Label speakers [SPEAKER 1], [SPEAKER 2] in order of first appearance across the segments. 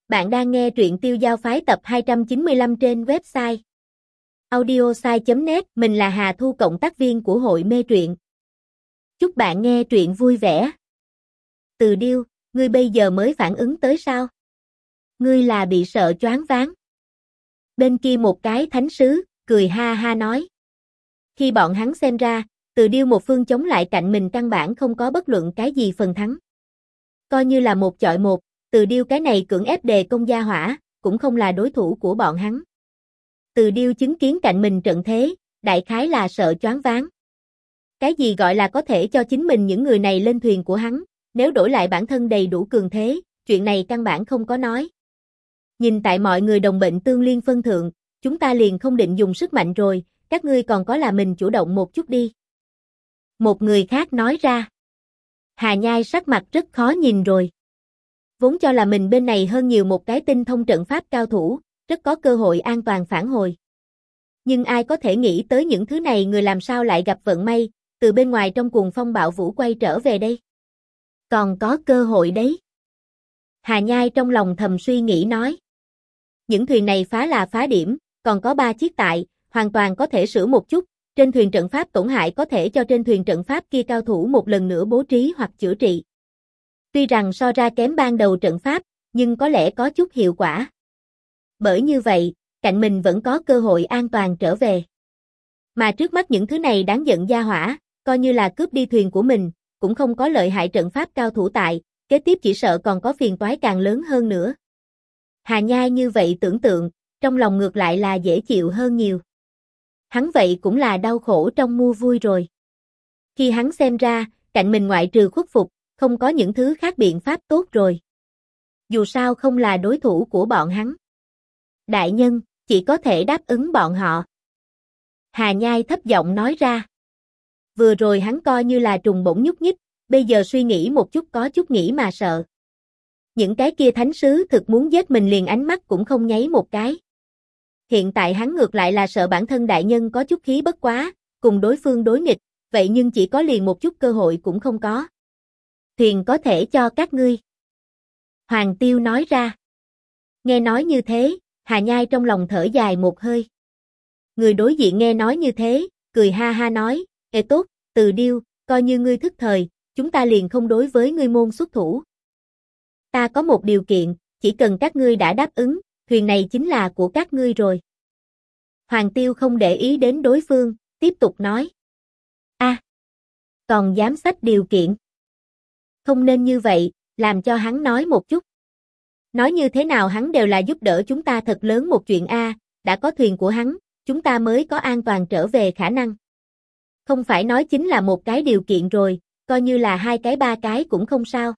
[SPEAKER 1] Bạn đang nghe truyện Tiêu Giao Phái tập 295 trên website audiosai.net. Mình là Hà Thu, cộng tác viên của hội mê truyện. Chúc bạn nghe truyện vui vẻ. Từ Điêu, ngươi bây giờ mới phản ứng tới sao? Ngươi là bị sợ choáng váng. Bên kia một cái thánh sứ, cười ha ha nói. Khi bọn hắn xem ra, Từ Điêu một phương chống lại cạnh mình căn bản không có bất luận cái gì phần thắng. Coi như là một chọi một, Từ Điêu cái này cưỡng ép đề công gia hỏa, cũng không là đối thủ của bọn hắn. Từ Điêu chứng kiến cạnh mình trận thế, đại khái là sợ choáng váng. Cái gì gọi là có thể cho chính mình những người này lên thuyền của hắn, nếu đổi lại bản thân đầy đủ cường thế, chuyện này căn bản không có nói. Nhìn tại mọi người đồng bệnh tương liên phân thượng, chúng ta liền không định dùng sức mạnh rồi, các ngươi còn có là mình chủ động một chút đi. Một người khác nói ra. Hà Nhai sắc mặt rất khó nhìn rồi. Vốn cho là mình bên này hơn nhiều một cái tinh thông trận pháp cao thủ, rất có cơ hội an toàn phản hồi. Nhưng ai có thể nghĩ tới những thứ này người làm sao lại gặp vận may, từ bên ngoài trong cuồng phong bạo vũ quay trở về đây. Còn có cơ hội đấy. Hà Nhai trong lòng thầm suy nghĩ nói. Những thuyền này phá là phá điểm, còn có 3 chiếc tại, hoàn toàn có thể sửa một chút, trên thuyền trận pháp tổn hại có thể cho trên thuyền trận pháp kia cao thủ một lần nữa bố trí hoặc chữa trị. Tuy rằng so ra kém ban đầu trận pháp, nhưng có lẽ có chút hiệu quả. Bởi như vậy, cạnh mình vẫn có cơ hội an toàn trở về. Mà trước mắt những thứ này đáng giận gia hỏa, coi như là cướp đi thuyền của mình, cũng không có lợi hại trận pháp cao thủ tại, kế tiếp chỉ sợ còn có phiền toái càng lớn hơn nữa. Hà Nhai như vậy tưởng tượng, trong lòng ngược lại là dễ chịu hơn nhiều. Hắn vậy cũng là đau khổ trong mua vui rồi. Khi hắn xem ra, cạnh mình ngoại trừ khuất phục, không có những thứ khác biện pháp tốt rồi. Dù sao không là đối thủ của bọn hắn. Đại nhân, chỉ có thể đáp ứng bọn họ. Hà Nhai thấp giọng nói ra. Vừa rồi hắn coi như là trùng bổng nhúc nhích, bây giờ suy nghĩ một chút có chút nghĩ mà sợ. Những cái kia thánh sứ thực muốn giết mình liền ánh mắt cũng không nháy một cái. Hiện tại hắn ngược lại là sợ bản thân đại nhân có chút khí bất quá, cùng đối phương đối nghịch, vậy nhưng chỉ có liền một chút cơ hội cũng không có. Thuyền có thể cho các ngươi. Hoàng Tiêu nói ra. Nghe nói như thế, Hà Nhai trong lòng thở dài một hơi. Người đối diện nghe nói như thế, cười ha ha nói, ê tốt, Từ Điêu, coi như ngươi thức thời, chúng ta liền không đối với ngươi môn xuất thủ. Ta có một điều kiện, chỉ cần các ngươi đã đáp ứng, thuyền này chính là của các ngươi rồi. Hoàng Tiêu không để ý đến đối phương, tiếp tục nói. Còn dám xách điều kiện. Không nên như vậy, làm cho hắn nói một chút. Nói như thế nào hắn đều là giúp đỡ chúng ta thật lớn một chuyện a, đã có thuyền của hắn, chúng ta mới có an toàn trở về khả năng. Không phải nói chính là một cái điều kiện rồi, coi như là 2 cái 3 cái cũng không sao.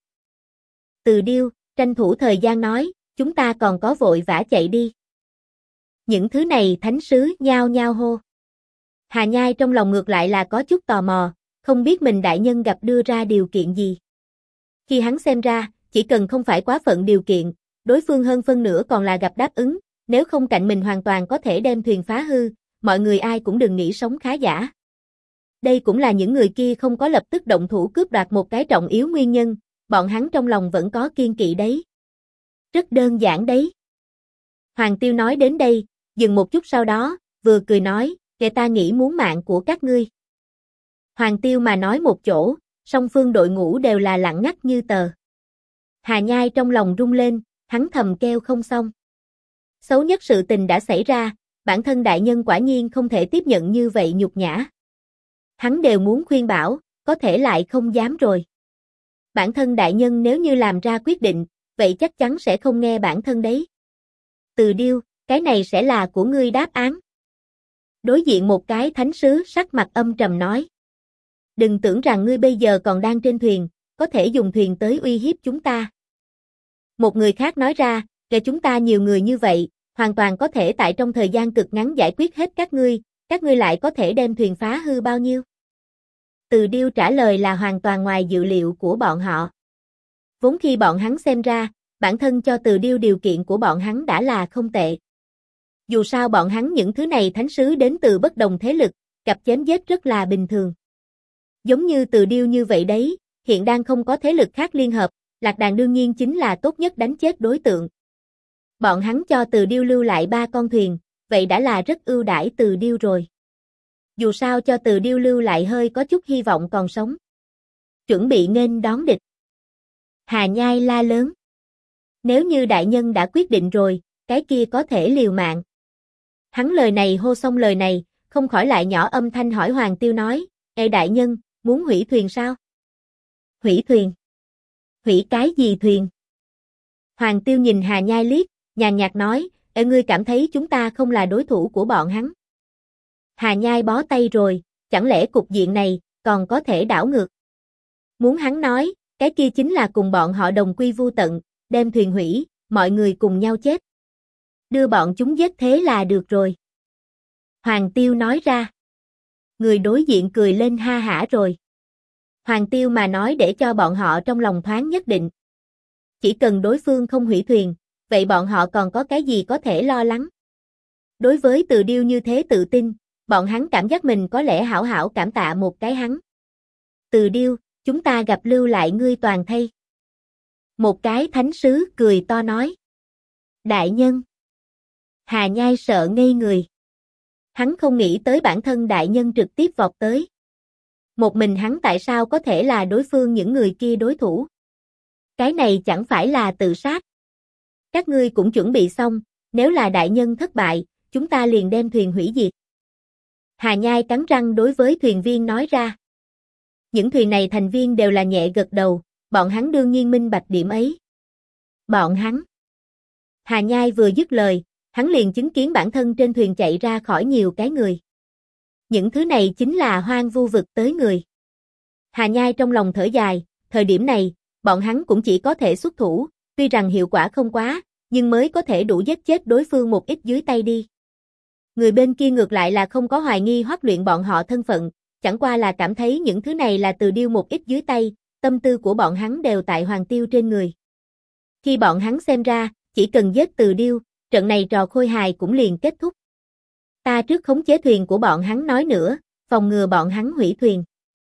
[SPEAKER 1] Từ Điêu, tranh thủ thời gian nói, chúng ta còn có vội vã chạy đi. Những thứ này thánh sứ nhao nhao hô. Hà Nhai trong lòng ngược lại là có chút tò mò, không biết mình đại nhân gặp đưa ra điều kiện gì. Khi hắn xem ra, chỉ cần không phải quá phận điều kiện, đối phương hơn phân nửa còn là gặp đáp ứng, nếu không cạnh mình hoàn toàn có thể đem thuyền phá hư, mọi người ai cũng đừng nghĩ sống khá giả. Đây cũng là những người kia không có lập tức động thủ cướp đoạt một cái trọng yếu nguyên nhân, bọn hắn trong lòng vẫn có kiên kỵ đấy. Rất đơn giản đấy. Hoàng Tiêu nói đến đây, dừng một chút sau đó, vừa cười nói, kẻ ta nghĩ muốn mạng của các ngươi. Hoàng Tiêu mà nói một chỗ, song phương đội ngũ đều là lặng ngắt như tờ. Hà Nhai trong lòng rung lên, hắn thầm kêu không xong. Xấu nhất sự tình đã xảy ra, bản thân đại nhân quả nhiên không thể tiếp nhận như vậy nhục nhã. Hắn đều muốn khuyên bảo, có thể lại không dám rồi. Bản thân đại nhân nếu như làm ra quyết định, vậy chắc chắn sẽ không nghe bản thân đấy. Từ Điêu, cái này sẽ là của ngươi đáp án. Đối diện một cái thánh sứ sắc mặt âm trầm nói. Đừng tưởng rằng ngươi bây giờ còn đang trên thuyền, có thể dùng thuyền tới uy hiếp chúng ta. Một người khác nói ra, kể chúng ta nhiều người như vậy, hoàn toàn có thể tại trong thời gian cực ngắn giải quyết hết các ngươi lại có thể đem thuyền phá hư bao nhiêu? Từ Điêu trả lời là hoàn toàn ngoài dự liệu của bọn họ. Vốn khi bọn hắn xem ra, bản thân cho Từ Điêu điều kiện của bọn hắn đã là không tệ. Dù sao bọn hắn những thứ này thánh sứ đến từ bất đồng thế lực, gặp chém giết rất là bình thường. Giống như Từ Điêu như vậy đấy, hiện đang không có thế lực khác liên hợp, Lạc Đàn đương nhiên chính là tốt nhất đánh chết đối tượng. Bọn hắn cho Từ Điêu lưu lại 3 con thuyền, vậy đã là rất ưu đãi Từ Điêu rồi. Dù sao cho Từ Điêu lưu lại hơi có chút hy vọng còn sống. Chuẩn bị nghênh đón địch. Hà Nhai la lớn. Nếu như đại nhân đã quyết định rồi, cái kia có thể liều mạng. Hắn lời này hô xong lời này, không khỏi lại nhỏ âm thanh hỏi Hoàng Tiêu nói, Ê đại nhân, muốn hủy thuyền sao? Hủy thuyền? Hủy cái gì thuyền? Hoàng Tiêu nhìn Hà Nhai liếc, nhàn nhạt nói, Ê ngươi cảm thấy chúng ta không là đối thủ của bọn hắn. Hà Nhai bó tay rồi, chẳng lẽ cục diện này còn có thể đảo ngược? Muốn hắn nói, cái kia chính là cùng bọn họ đồng quy vu tận, đem thuyền hủy, mọi người cùng nhau chết. Đưa bọn chúng giết thế là được rồi. Hoàng Tiêu nói ra. Người đối diện cười lên ha hả rồi. Hoàng Tiêu mà nói để cho bọn họ trong lòng thoáng nhất định. Chỉ cần đối phương không hủy thuyền, vậy bọn họ còn có cái gì có thể lo lắng. Đối với Từ Điêu như thế tự tin, bọn hắn cảm giác mình có lẽ hảo hảo cảm tạ một cái hắn. Từ Điêu, chúng ta gặp lưu lại ngươi toàn thây. Một cái thánh sứ cười to nói. Đại nhân. Hà Nhai sợ ngây người. Hắn không nghĩ tới bản thân đại nhân trực tiếp vọt tới. Một mình hắn tại sao có thể là đối phương những người kia đối thủ? Cái này chẳng phải là tự sát. Các ngươi cũng chuẩn bị xong, nếu là đại nhân thất bại, chúng ta liền đem thuyền hủy diệt. Hà Nhai cắn răng đối với thuyền viên nói ra. Những thuyền này thành viên đều là nhẹ gật đầu, bọn hắn đương nhiên minh bạch điểm ấy. Bọn hắn. Hà Nhai vừa dứt lời, hắn liền chứng kiến bản thân trên thuyền chạy ra khỏi nhiều cái người. Những thứ này chính là hoang vu vực tới người. Hà Nhai trong lòng thở dài, thời điểm này, bọn hắn cũng chỉ có thể xuất thủ, tuy rằng hiệu quả không quá, nhưng mới có thể đủ giết chết đối phương một ít dưới tay đi. Người bên kia ngược lại là không có hoài nghi Hoắc Luyện bọn họ thân phận, chẳng qua là cảm thấy những thứ này là Từ Điêu một ít dưới tay, tâm tư của bọn hắn đều tại Hoàng Tiêu trên người. Khi bọn hắn xem ra, chỉ cần giết Từ Điêu, trận này trò khôi hài cũng liền kết thúc. Ta trước khống chế thuyền của bọn hắn nói nữa, phòng ngừa bọn hắn hủy thuyền.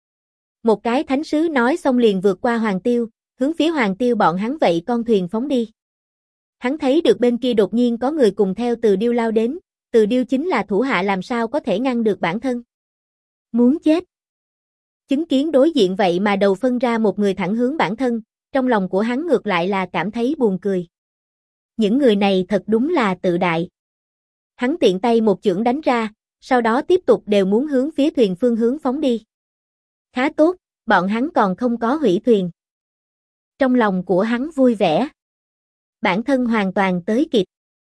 [SPEAKER 1] Một cái thánh sứ nói xong liền vượt qua Hoàng Tiêu, hướng phía Hoàng Tiêu bọn hắn vậy con thuyền phóng đi. Hắn thấy được bên kia đột nhiên có người cùng theo Từ Điêu lao đến, Từ Điêu chính là thủ hạ làm sao có thể ngăn được bản thân. Muốn chết. Chứng kiến đối diện vậy mà đầu phân ra một người thẳng hướng bản thân, trong lòng của hắn ngược lại là cảm thấy buồn cười. Những người này thật đúng là tự đại. Hắn tiện tay một chưởng đánh ra, sau đó tiếp tục đều muốn hướng phía thuyền phương hướng phóng đi. Khá tốt, bọn hắn còn không có hủy thuyền. Trong lòng của hắn vui vẻ. Bản thân hoàn toàn tới kịp.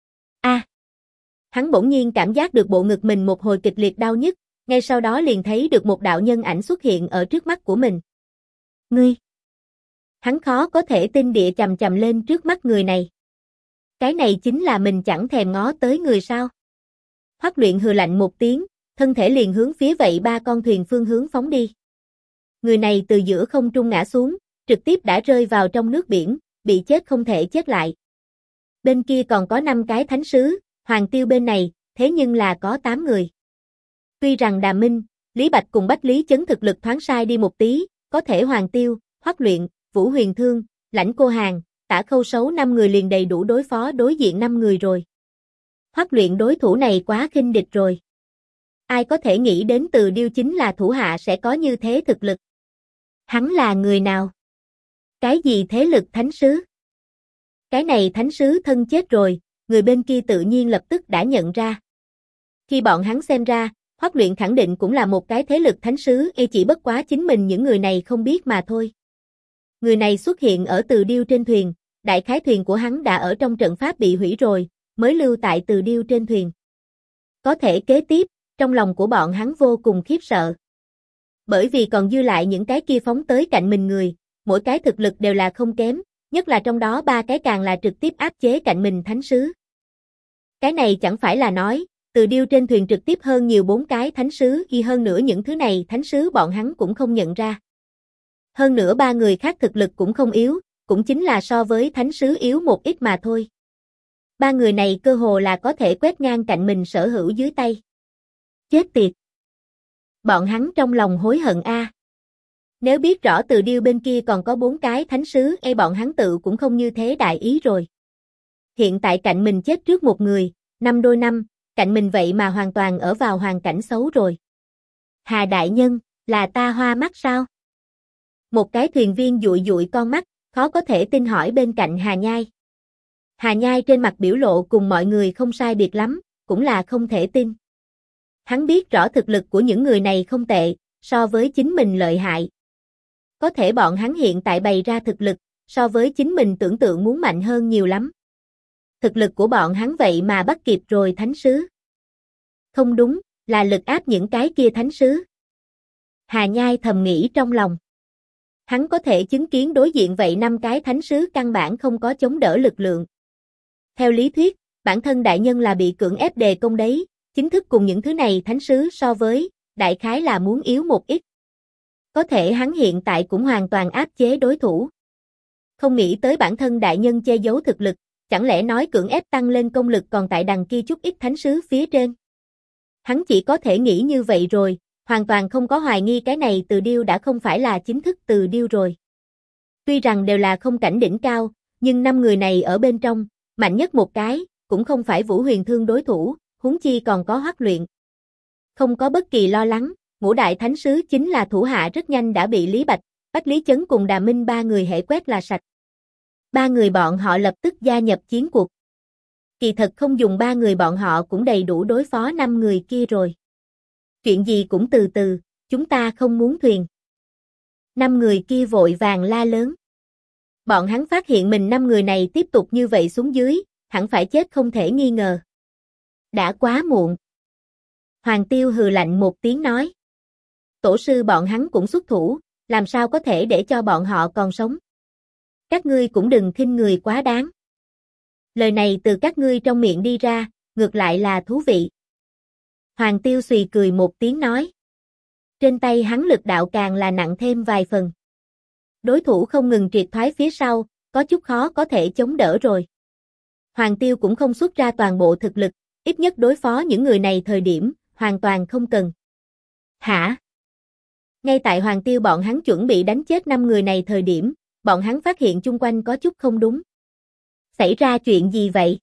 [SPEAKER 1] Hắn bỗng nhiên cảm giác được bộ ngực mình một hồi kịch liệt đau nhức, ngay sau đó liền thấy được một đạo nhân ảnh xuất hiện ở trước mắt của mình. Ngươi! Hắn khó có thể tin địa chầm chầm lên trước mắt người này. Cái này chính là mình chẳng thèm ngó tới người sao? Hoắc Luyện hừ lạnh một tiếng, thân thể liền hướng phía vậy 3 con thuyền phương hướng phóng đi. Người này từ giữa không trung ngã xuống, trực tiếp đã rơi vào trong nước biển, bị chết không thể chết lại. Bên kia còn có 5 cái thánh sứ, Hoàng Tiêu bên này, thế nhưng là có 8 người. Tuy rằng Đàm Minh, Lý Bạch cùng Bách Lý Chấn thực lực thoáng sai đi một tí, có thể Hoàng Tiêu, Hoắc Luyện, Vũ Huyền Thương, Lãnh Cô Hàn, Tả Khâu Sấu 5 người liền đầy đủ đối phó đối diện 5 người rồi. Hoắc Luyện đối thủ này quá khinh địch rồi. Ai có thể nghĩ đến Từ Điêu chính là thủ hạ sẽ có như thế thực lực. Hắn là người nào? Cái gì thế lực thánh sứ? Cái này thánh sứ thân chết rồi, người bên kia tự nhiên lập tức đã nhận ra. Khi bọn hắn xem ra, Hoắc Luyện khẳng định cũng là một cái thế lực thánh sứ, chỉ bất quá chính mình những người này không biết mà thôi. Người này xuất hiện ở Từ Điêu trên thuyền, đại khái thuyền của hắn đã ở trong trận pháp bị hủy rồi, mới lưu tại Từ Điêu trên thuyền. Có thể kế tiếp, trong lòng của bọn hắn vô cùng khiếp sợ. Bởi vì còn dư lại những cái kia phóng tới cạnh mình người, mỗi cái thực lực đều là không kém, nhất là trong đó 3 cái càng là trực tiếp áp chế cạnh mình thánh sứ. Cái này chẳng phải là nói, Từ Điêu trên thuyền trực tiếp hơn nhiều 4 cái thánh sứ, y hơn nữa những thứ này thánh sứ bọn hắn cũng không nhận ra. Hơn nữa 3 người khác thực lực cũng không yếu, cũng chính là so với thánh sứ yếu một ít mà thôi. 3 người này cơ hồ là có thể quét ngang cạnh mình sở hữu dưới tay. Chết tiệt! Bọn hắn trong lòng hối hận a. Nếu biết rõ Từ Điêu bên kia còn có 4 cái thánh sứ, bọn hắn tự cũng không như thế đại ý rồi. Hiện tại cạnh mình chết trước một người, 5 đôi 5, cạnh mình vậy mà hoàn toàn ở vào hoàn cảnh xấu rồi. Hà đại nhân, là ta hoa mắt sao? Một cái thuyền viên dụi dụi con mắt, khó có thể tin hỏi bên cạnh Hà Nhai. Hà Nhai trên mặt biểu lộ cùng mọi người không sai biệt lắm, cũng là không thể tin. Hắn biết rõ thực lực của những người này không tệ, so với chính mình lợi hại. Có thể bọn hắn hiện tại bày ra thực lực, so với chính mình tưởng tượng muốn mạnh hơn nhiều lắm. Thực lực của bọn hắn vậy mà bắt kịp rồi thánh sứ. Không đúng, là lực áp những cái kia thánh sứ. Hà Nhai thầm nghĩ trong lòng. Hắn có thể chứng kiến đối diện vậy 5 cái thánh sứ căn bản không có chống đỡ lực lượng. Theo lý thuyết, bản thân đại nhân là bị cưỡng ép đề công đấy, chính thức cùng những thứ này thánh sứ so với, đại khái là muốn yếu một ít. Có thể hắn hiện tại cũng hoàn toàn áp chế đối thủ. Không nghĩ tới bản thân đại nhân che giấu thực lực, chẳng lẽ nói cưỡng ép tăng lên công lực còn tại đằng kia chút ít thánh sứ phía trên. Hắn chỉ có thể nghĩ như vậy rồi, hoàn toàn không có hoài nghi cái này Từ Điêu đã không phải là chính thức Từ Điêu rồi. Tuy rằng đều là không cảnh đỉnh cao, nhưng 5 người này ở bên trong, mạnh nhất một cái, cũng không phải Vũ Huyền Thương đối thủ, huống chi còn có Hoắc Luyện. Không có bất kỳ lo lắng, ngũ đại thánh sứ chính là thủ hạ rất nhanh đã bị Lý Bạch, Bách Lý Chấn cùng Đà Minh 3 người hễ quét là sạch. 3 người bọn họ lập tức gia nhập chiến cuộc. Kỳ thật không dùng 3 người bọn họ cũng đầy đủ đối phó 5 người kia rồi. Chuyện gì cũng từ từ, chúng ta không muốn thuyền. 5 người kia vội vàng la lớn. Bọn hắn phát hiện mình 5 người này tiếp tục như vậy xuống dưới, hẳn phải chết không thể nghi ngờ. Đã quá muộn. Hoàng Tiêu hừ lạnh một tiếng nói. Tổ sư bọn hắn cũng xuất thủ, làm sao có thể để cho bọn họ còn sống. Các ngươi cũng đừng khinh người quá đáng. Lời này từ các ngươi trong miệng đi ra, ngược lại là thú vị. Hoàng Tiêu xùy cười một tiếng nói. Trên tay hắn lực đạo càng là nặng thêm vài phần. Đối thủ không ngừng triệt thoái phía sau, có chút khó có thể chống đỡ rồi. Hoàng Tiêu cũng không xuất ra toàn bộ thực lực, ít nhất đối phó những người này thời điểm, hoàn toàn không cần. Hả? Ngay tại Hoàng Tiêu bọn hắn chuẩn bị đánh chết 5 người này thời điểm, bọn hắn phát hiện chung quanh có chút không đúng. Xảy ra chuyện gì vậy?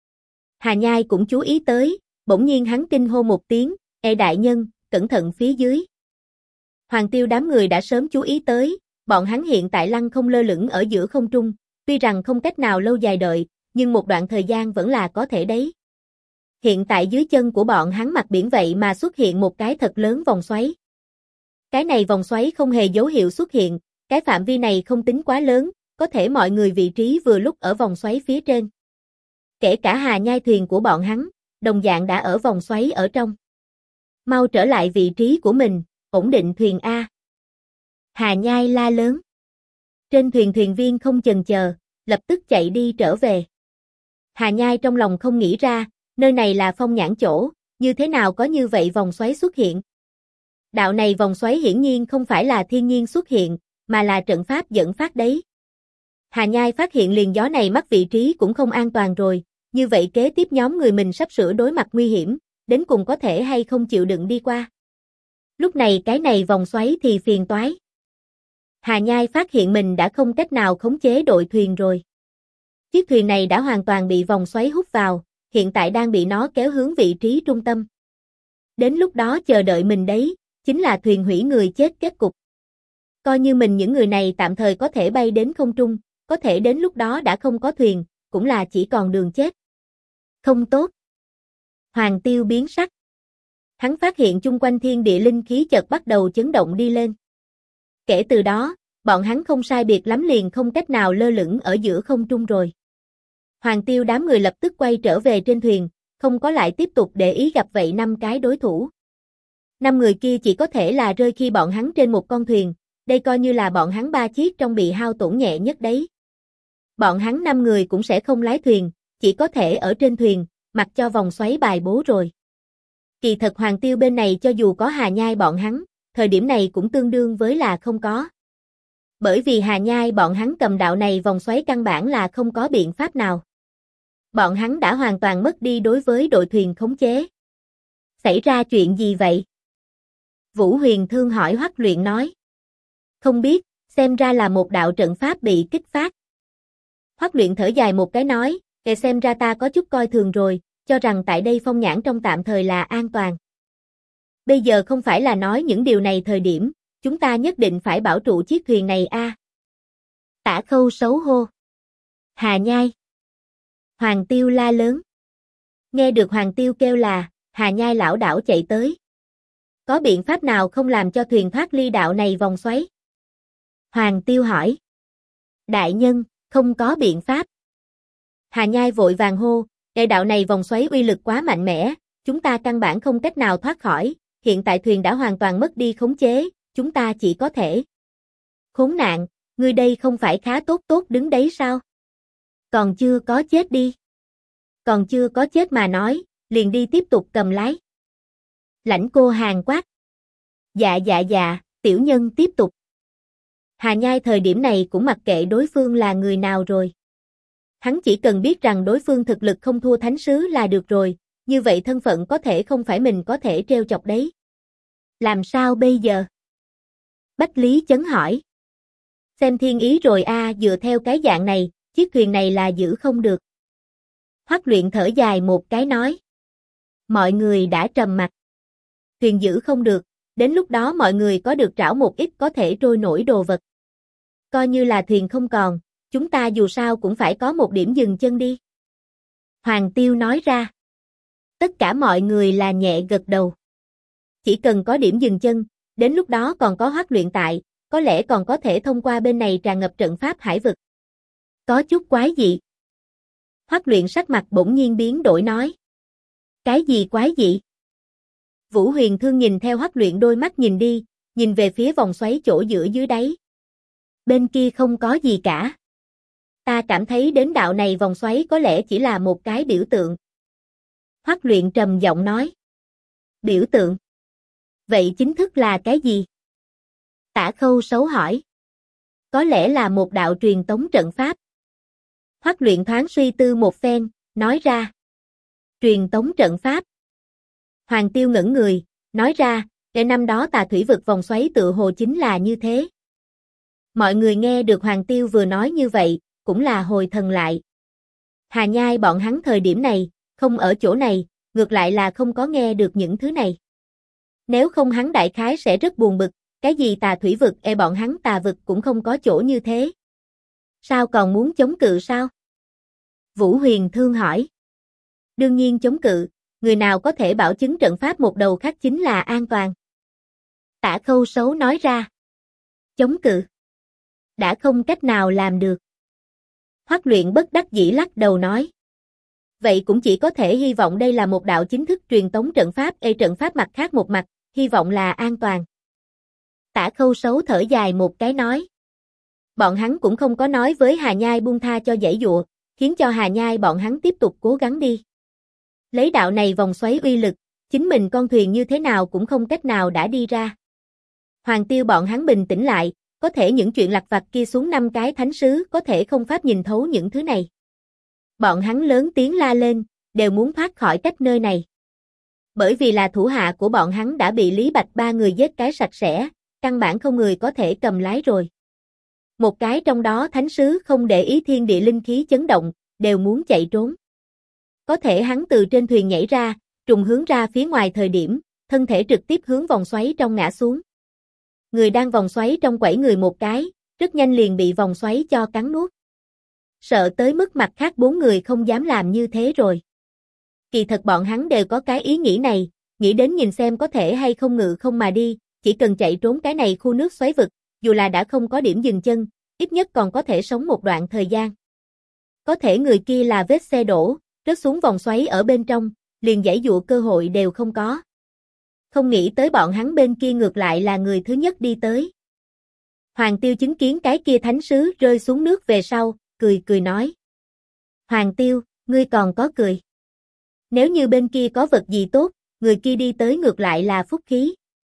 [SPEAKER 1] Hà Nhai cũng chú ý tới, bỗng nhiên hắn kinh hô một tiếng, "Ê đại nhân, cẩn thận phía dưới." Hoàng Tiêu đám người đã sớm chú ý tới, bọn hắn hiện tại lăng không lơ lửng ở giữa không trung, tuy rằng không cách nào lâu dài đợi, nhưng một đoạn thời gian vẫn là có thể đấy. Hiện tại dưới chân của bọn hắn mặt biển vậy mà xuất hiện một cái thật lớn vòng xoáy. Cái này vòng xoáy không hề dấu hiệu xuất hiện, cái phạm vi này không tính quá lớn, có thể mọi người vị trí vừa lúc ở vòng xoáy phía trên. Kể cả Hà Nhai thuyền của bọn hắn, đồng dạng đã ở vòng xoáy ở trong. Mau trở lại vị trí của mình, ổn định thuyền A. Hà Nhai la lớn. Trên thuyền thuyền viên không chần chờ, lập tức chạy đi trở về. Hà Nhai trong lòng không nghĩ ra, nơi này là phong nhãn chỗ, như thế nào có như vậy vòng xoáy xuất hiện. Đạo này vòng xoáy hiển nhiên không phải là thiên nhiên xuất hiện, mà là trận pháp dẫn phát đấy. Hà Nhai phát hiện liền gió này mắc vị trí cũng không an toàn rồi, như vậy kế tiếp nhóm người mình sắp sửa đối mặt nguy hiểm, đến cùng có thể hay không chịu đựng đi qua. Lúc này cái này vòng xoáy thì phiền toái. Hà Nhai phát hiện mình đã không cách nào khống chế đội thuyền rồi. Chiếc thuyền này đã hoàn toàn bị vòng xoáy hút vào, hiện tại đang bị nó kéo hướng vị trí trung tâm. Đến lúc đó chờ đợi mình đấy, chính là thuyền hủy người chết kết cục. Coi như mình những người này tạm thời có thể bay đến không trung, có thể đến lúc đó đã không có thuyền, cũng là chỉ còn đường chết. Không tốt. Hoàng Tiêu biến sắc. Hắn phát hiện chung quanh thiên địa linh khí chợt bắt đầu chấn động đi lên. Kể từ đó, bọn hắn không sai biệt lắm liền không cách nào lơ lửng ở giữa không trung rồi. Hoàng Tiêu đám người lập tức quay trở về trên thuyền, không có lại tiếp tục để ý gặp vậy 5 cái đối thủ. 5 người kia chỉ có thể là rơi khi bọn hắn trên một con thuyền, đây coi như là bọn hắn 3 chiếc trong bị hao tổn nhẹ nhất đấy. Bọn hắn 5 người cũng sẽ không lái thuyền, chỉ có thể ở trên thuyền, mặc cho vòng xoáy bài bố rồi. Kỳ thật Hoàng Tiêu bên này cho dù có Hà Nhai bọn hắn, thời điểm này cũng tương đương với là không có. Bởi vì Hà Nhai bọn hắn cầm đạo này vòng xoáy căn bản là không có biện pháp nào. Bọn hắn đã hoàn toàn mất đi đối với đội thuyền khống chế. Xảy ra chuyện gì vậy? Vũ Huyền Thương hỏi Hoắc Luyện nói. Không biết, xem ra là một đạo trận pháp bị kích phát. Hoắc Luyện thở dài một cái nói, Xem ra ta có chút coi thường rồi, cho rằng tại đây phong nhãn trong tạm thời là an toàn. Bây giờ không phải là nói những điều này thời điểm, chúng ta nhất định phải bảo trụ chiếc thuyền này a. Tả Khâu xấu hô. Hà Nhai. Hoàng Tiêu la lớn. Nghe được Hoàng Tiêu kêu là, Hà Nhai lảo đảo chạy tới. Có biện pháp nào không làm cho thuyền thoát ly đạo này vòng xoáy? Hoàng Tiêu hỏi. Đại nhân, không có biện pháp. Hà Nhai vội vàng hô, đạo này vòng xoáy uy lực quá mạnh mẽ, chúng ta căn bản không cách nào thoát khỏi, hiện tại thuyền đã hoàn toàn mất đi khống chế, chúng ta chỉ có thể. Khốn nạn, ngươi đây không phải khá tốt tốt đứng đấy sao? Còn chưa có chết đi. Còn chưa có chết mà nói, liền đi tiếp tục cầm lái. Lãnh Cô Hàn quát. Dạ, tiểu nhân tiếp tục. Hà Nhai thời điểm này cũng mặc kệ đối phương là người nào rồi. Hắn chỉ cần biết rằng đối phương thực lực không thua thánh sứ là được rồi, như vậy thân phận có thể không phải mình có thể trêu chọc đấy. Làm sao bây giờ? Bách Lý Chấn hỏi. Xem thiên ý rồi a, dựa theo cái dạng này, chiếc thuyền này là giữ không được. Hoắc Luyện thở dài một cái nói. Mọi người đã trầm mặc. Thuyền giữ không được, đến lúc đó mọi người có được trảo một ít có thể trôi nổi đồ vật. Coi như là thuyền không còn, chúng ta dù sao cũng phải có một điểm dừng chân đi. Hoàng Tiêu nói ra. Tất cả mọi người là nhẹ gật đầu. Chỉ cần có điểm dừng chân, đến lúc đó còn có Hoắc Luyện tại, có lẽ còn có thể thông qua bên này tràn ngập trận pháp hải vực. Có chút quái dị. Hoắc Luyện sắc mặt bỗng nhiên biến đổi nói. Cái gì quái dị? Vũ Huyền Thương nhìn theo Hoắc Luyện đôi mắt nhìn đi, nhìn về phía vòng xoáy chỗ giữa dưới đáy. Bên kia không có gì cả. Ta cảm thấy đến đạo này vòng xoáy có lẽ chỉ là một cái biểu tượng. Hoắc Luyện trầm giọng nói. Biểu tượng? Vậy chính thức là cái gì? Tả Khâu xấu hỏi. Có lẽ là một đạo truyền tống trận pháp. Hoắc Luyện thoáng suy tư một phen, nói ra. Truyền tống trận pháp. Hoàng Tiêu ngẩn người, nói ra, để năm đó Tà Thủy vực vòng xoáy tựa hồ chính là như thế. Mọi người nghe được Hoàng Tiêu vừa nói như vậy, cũng là hồi thần lại. Hà Nhai bọn hắn thời điểm này, không ở chỗ này, ngược lại là không có nghe được những thứ này. Nếu không hắn đại khái sẽ rất buồn bực, cái gì Tà Thủy vực bọn hắn Tà vực cũng không có chỗ như thế. Sao còn muốn chống cự sao? Vũ Huyền Thương hỏi. Đương nhiên chống cự, người nào có thể bảo chứng trận pháp một đầu khác chính là an toàn. Tả Khâu xấu nói ra. Chống cự. Đã không cách nào làm được. Hoắc Luyện bất đắc dĩ lắc đầu nói. Vậy cũng chỉ có thể hy vọng đây là một đạo chính thức truyền tống trận pháp, trận pháp mặt khác một mặt, hy vọng là an toàn. Tả Khâu xấu thở dài một cái nói. Bọn hắn cũng không có nói với Hà Nhai buông tha cho giãy giụa, khiến cho Hà Nhai bọn hắn tiếp tục cố gắng đi. Lấy đạo này vòng xoáy uy lực, chính mình con thuyền như thế nào cũng không cách nào đã đi ra. Hoàng Tiêu bọn hắn bình tĩnh lại, có thể những chuyện lặt vặt kia xuống 5 cái thánh sứ có thể không pháp nhìn thấu những thứ này. Bọn hắn lớn tiếng la lên, đều muốn thoát khỏi cách nơi này. Bởi vì là thủ hạ của bọn hắn đã bị Lý Bạch ba người giết cái sạch sẽ, căn bản không người có thể cầm lái rồi. Một cái trong đó thánh sứ không để ý thiên địa linh khí chấn động, đều muốn chạy trốn. Có thể hắn từ trên thuyền nhảy ra, trùng hướng ra phía ngoài thời điểm, thân thể trực tiếp hướng vòng xoáy trong ngã xuống. Người đang vòng xoáy trong quẩy người một cái, rất nhanh liền bị vòng xoáy cho cắn nuốt. Sợ tới mức mặt khác 4 người không dám làm như thế rồi. Kỳ thật bọn hắn đều có cái ý nghĩ này, nghĩ đến nhìn xem có thể hay không ngự không mà đi, chỉ cần chạy trốn cái này khu nước xoáy vực, dù là đã không có điểm dừng chân, ít nhất còn có thể sống một đoạn thời gian. Có thể người kia là vết xe đổ, rớt xuống vòng xoáy ở bên trong, liền giãy giụa cơ hội đều không có. Không nghĩ tới bọn hắn bên kia ngược lại là người thứ nhất đi tới. Hoàng Tiêu chứng kiến cái kia thánh sứ rơi xuống nước về sau, cười nói. Hoàng Tiêu, ngươi còn có cười. Nếu như bên kia có vật gì tốt, người kia đi tới ngược lại là phúc khí.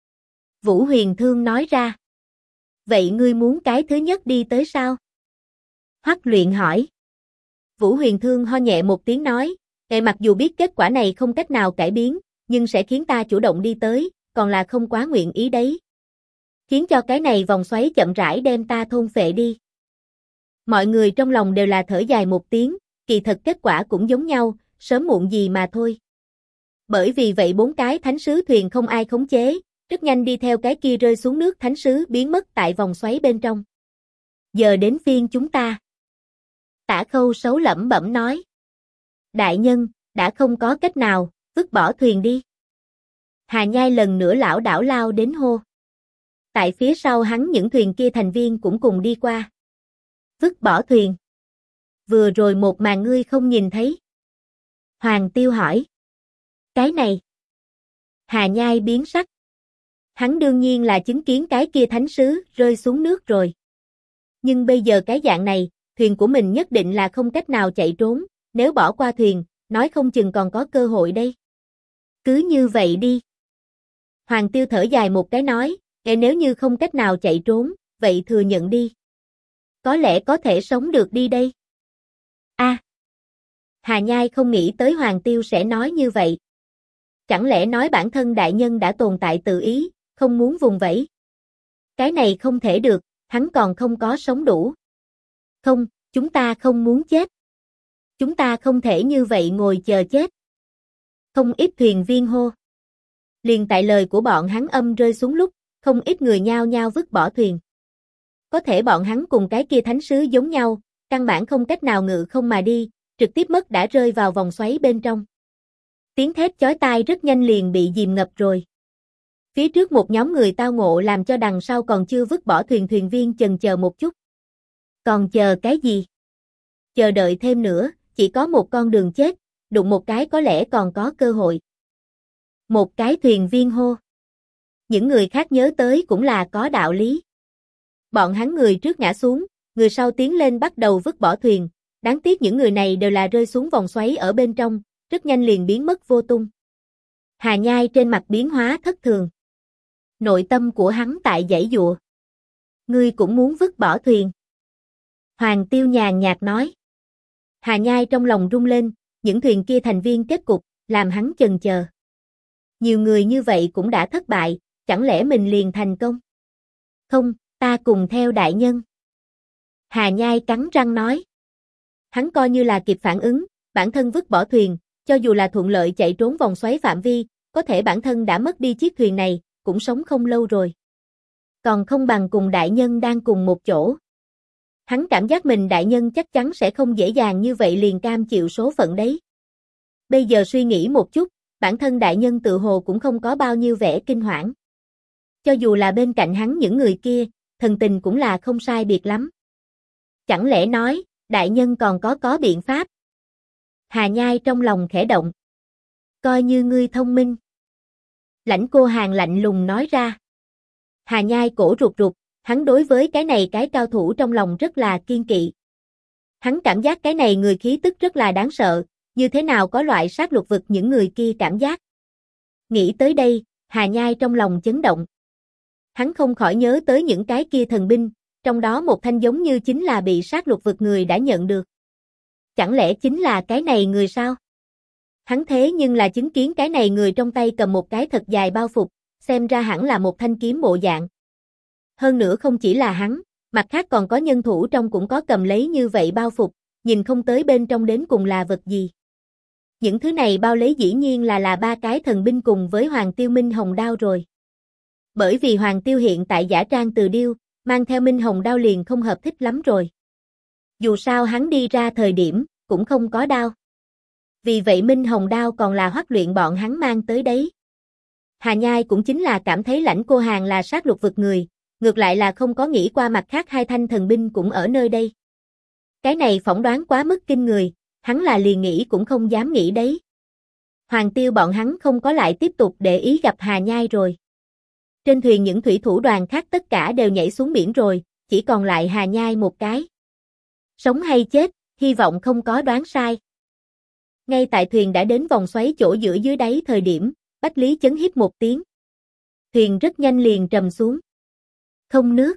[SPEAKER 1] Vũ Huyền Thương nói ra. Vậy ngươi muốn cái thứ nhất đi tới sao? Hoắc Luyện hỏi. Vũ Huyền Thương ho nhẹ một tiếng nói, mặc dù biết kết quả này không cách nào cải biến, nhưng sẽ khiến ta chủ động đi tới, còn là không quá nguyện ý đấy. Khiến cho cái này vòng xoáy chậm rãi đem ta thôn phệ đi. Mọi người trong lòng đều là thở dài một tiếng, kỳ thật kết quả cũng giống nhau, sớm muộn gì mà thôi. Bởi vì vậy 4 cái thánh sứ thuyền không ai khống chế, rất nhanh đi theo cái kia rơi xuống nước thánh sứ biến mất tại vòng xoáy bên trong. Giờ đến phiên chúng ta. Tả Khâu Sấu lẩm bẩm nói. Đại nhân, đã không có cách nào, vứt bỏ thuyền đi. Hà Nhai lần nữa lảo đảo lao đến hô. Tại phía sau hắn những thuyền kia thành viên cũng cùng đi qua. Vứt bỏ thuyền. Vừa rồi một màn ngươi không nhìn thấy. Hoàng Tiêu hỏi. Cái này. Hà Nhai biến sắc. Hắn đương nhiên là chứng kiến cái kia thánh sứ rơi xuống nước rồi. Nhưng bây giờ cái dạng này, thuyền của mình nhất định là không cách nào chạy trốn, nếu bỏ qua thuyền, nói không chừng còn có cơ hội đây. Cứ như vậy đi. Hoàng Tiêu thở dài một cái nói, nếu như không cách nào chạy trốn, vậy thừa nhận đi. Có lẽ có thể sống được đi đây. Hà Nhai không nghĩ tới Hoàng Tiêu sẽ nói như vậy. Chẳng lẽ nói bản thân đại nhân đã tồn tại tự ý, không muốn vùng vẫy? Cái này không thể được, hắn còn không có sống đủ. Không, chúng ta không muốn chết. Chúng ta không thể như vậy ngồi chờ chết. Không ít thuyền viên hô. Liền tại lời của bọn hắn âm rơi xuống lúc, không ít người nhao nhao vứt bỏ thuyền. Có thể bọn hắn cùng cái kia thánh sứ giống nhau, căn bản không cách nào ngự không mà đi, trực tiếp mất đã rơi vào vòng xoáy bên trong. Tiếng thét chói tai rất nhanh liền bị dìm ngập rồi. Phía trước một nhóm người tao ngộ làm cho đằng sau còn chưa vứt bỏ thuyền thuyền viên chần chờ một chút. Còn chờ cái gì? Chờ đợi thêm nữa, chỉ có một con đường chết, đụng một cái có lẽ còn có cơ hội. Một cái thuyền viên hô. Những người khác nhớ tới cũng là có đạo lý. Bọn hắn người trước ngã xuống, người sau tiến lên bắt đầu vứt bỏ thuyền. Đáng tiếc những người này đều là rơi xuống vòng xoáy ở bên trong, rất nhanh liền biến mất vô tung. Hà Nhai trên mặt biến hóa thất thường. Nội tâm của hắn tại giãy giụa. Ngươi cũng muốn vứt bỏ thuyền. Hoàng Tiêu nhàn nhạt nói. Hà Nhai trong lòng rung lên, những thuyền kia thành viên kết cục, làm hắn chần chờ. Nhiều người như vậy cũng đã thất bại, chẳng lẽ mình liền thành công? Không, ta cùng theo đại nhân. Hà Nhai cắn răng nói. Hắn coi như là kịp phản ứng, bản thân vứt bỏ thuyền, cho dù là thuận lợi chạy trốn vòng xoáy phạm vi, có thể bản thân đã mất đi chiếc thuyền này, cũng sống không lâu rồi. Còn không bằng cùng đại nhân đang cùng một chỗ. Hắn cảm giác mình đại nhân chắc chắn sẽ không dễ dàng như vậy liền cam chịu số phận đấy. Bây giờ suy nghĩ một chút, bản thân đại nhân tự hồ cũng không có bao nhiêu vẻ kinh hoảng. Cho dù là bên cạnh hắn những người kia, thần tình cũng là không sai biệt lắm. Chẳng lẽ nói, đại nhân còn có biện pháp? Hà Nhai trong lòng khẽ động. Coi như ngươi thông minh. Lãnh Cô Hàn lạnh lùng nói ra. Hà Nhai cổ rụt rụt, hắn đối với cái này cái cao thủ trong lòng rất là kiên kỵ. Hắn cảm giác cái này người khí tức rất là đáng sợ, như thế nào có loại sát lục vực những người kia cảm giác. Nghĩ tới đây, Hà Nhai trong lòng chấn động. Hắn không khỏi nhớ tới những cái kia thần binh, trong đó một thanh giống như chính là bị sát lục vực người đã nhận được. Chẳng lẽ chính là cái này người sao? Hắn thế nhưng là chứng kiến cái này người trong tay cầm một cái thật dài bao phục, xem ra hẳn là một thanh kiếm bộ dạng. Hơn nữa không chỉ là hắn, mặt khác còn có nhân thủ trong cũng có cầm lấy như vậy bao phục, nhìn không tới bên trong đến cùng là vật gì. Những thứ này bao lấy dĩ nhiên là ba cái thần binh cùng với Hoàng Tiêu Minh Hồng Đao rồi. Bởi vì Hoàng Tiêu hiện tại giả trang từ điêu, mang theo Minh Hồng Đao liền không hợp thích lắm rồi. Dù sao hắn đi ra thời điểm, cũng không có đao. Vì vậy Minh Hồng Đao còn là Hoắc Luyện bọn hắn mang tới đấy. Hà Nhai cũng chính là cảm thấy Lãnh Cô Hàn là sát lục vực người, ngược lại là không có nghĩ qua mặt khác hai thanh thần binh cũng ở nơi đây. Cái này phỏng đoán quá mức kinh người, hắn là liền nghĩ cũng không dám nghĩ đấy. Hoàng Tiêu bọn hắn không có lại tiếp tục để ý gặp Hà Nhai rồi. Trên thuyền những thủy thủ đoàn khác tất cả đều nhảy xuống biển rồi, chỉ còn lại Hà Nhai một cái. Sống hay chết, hy vọng không có đoán sai. Ngay tại thuyền đã đến vòng xoáy chỗ giữa dưới đáy thời điểm, Bách Lý Chấn hít một tiếng. Thuyền rất nhanh liền trầm xuống. Không nước.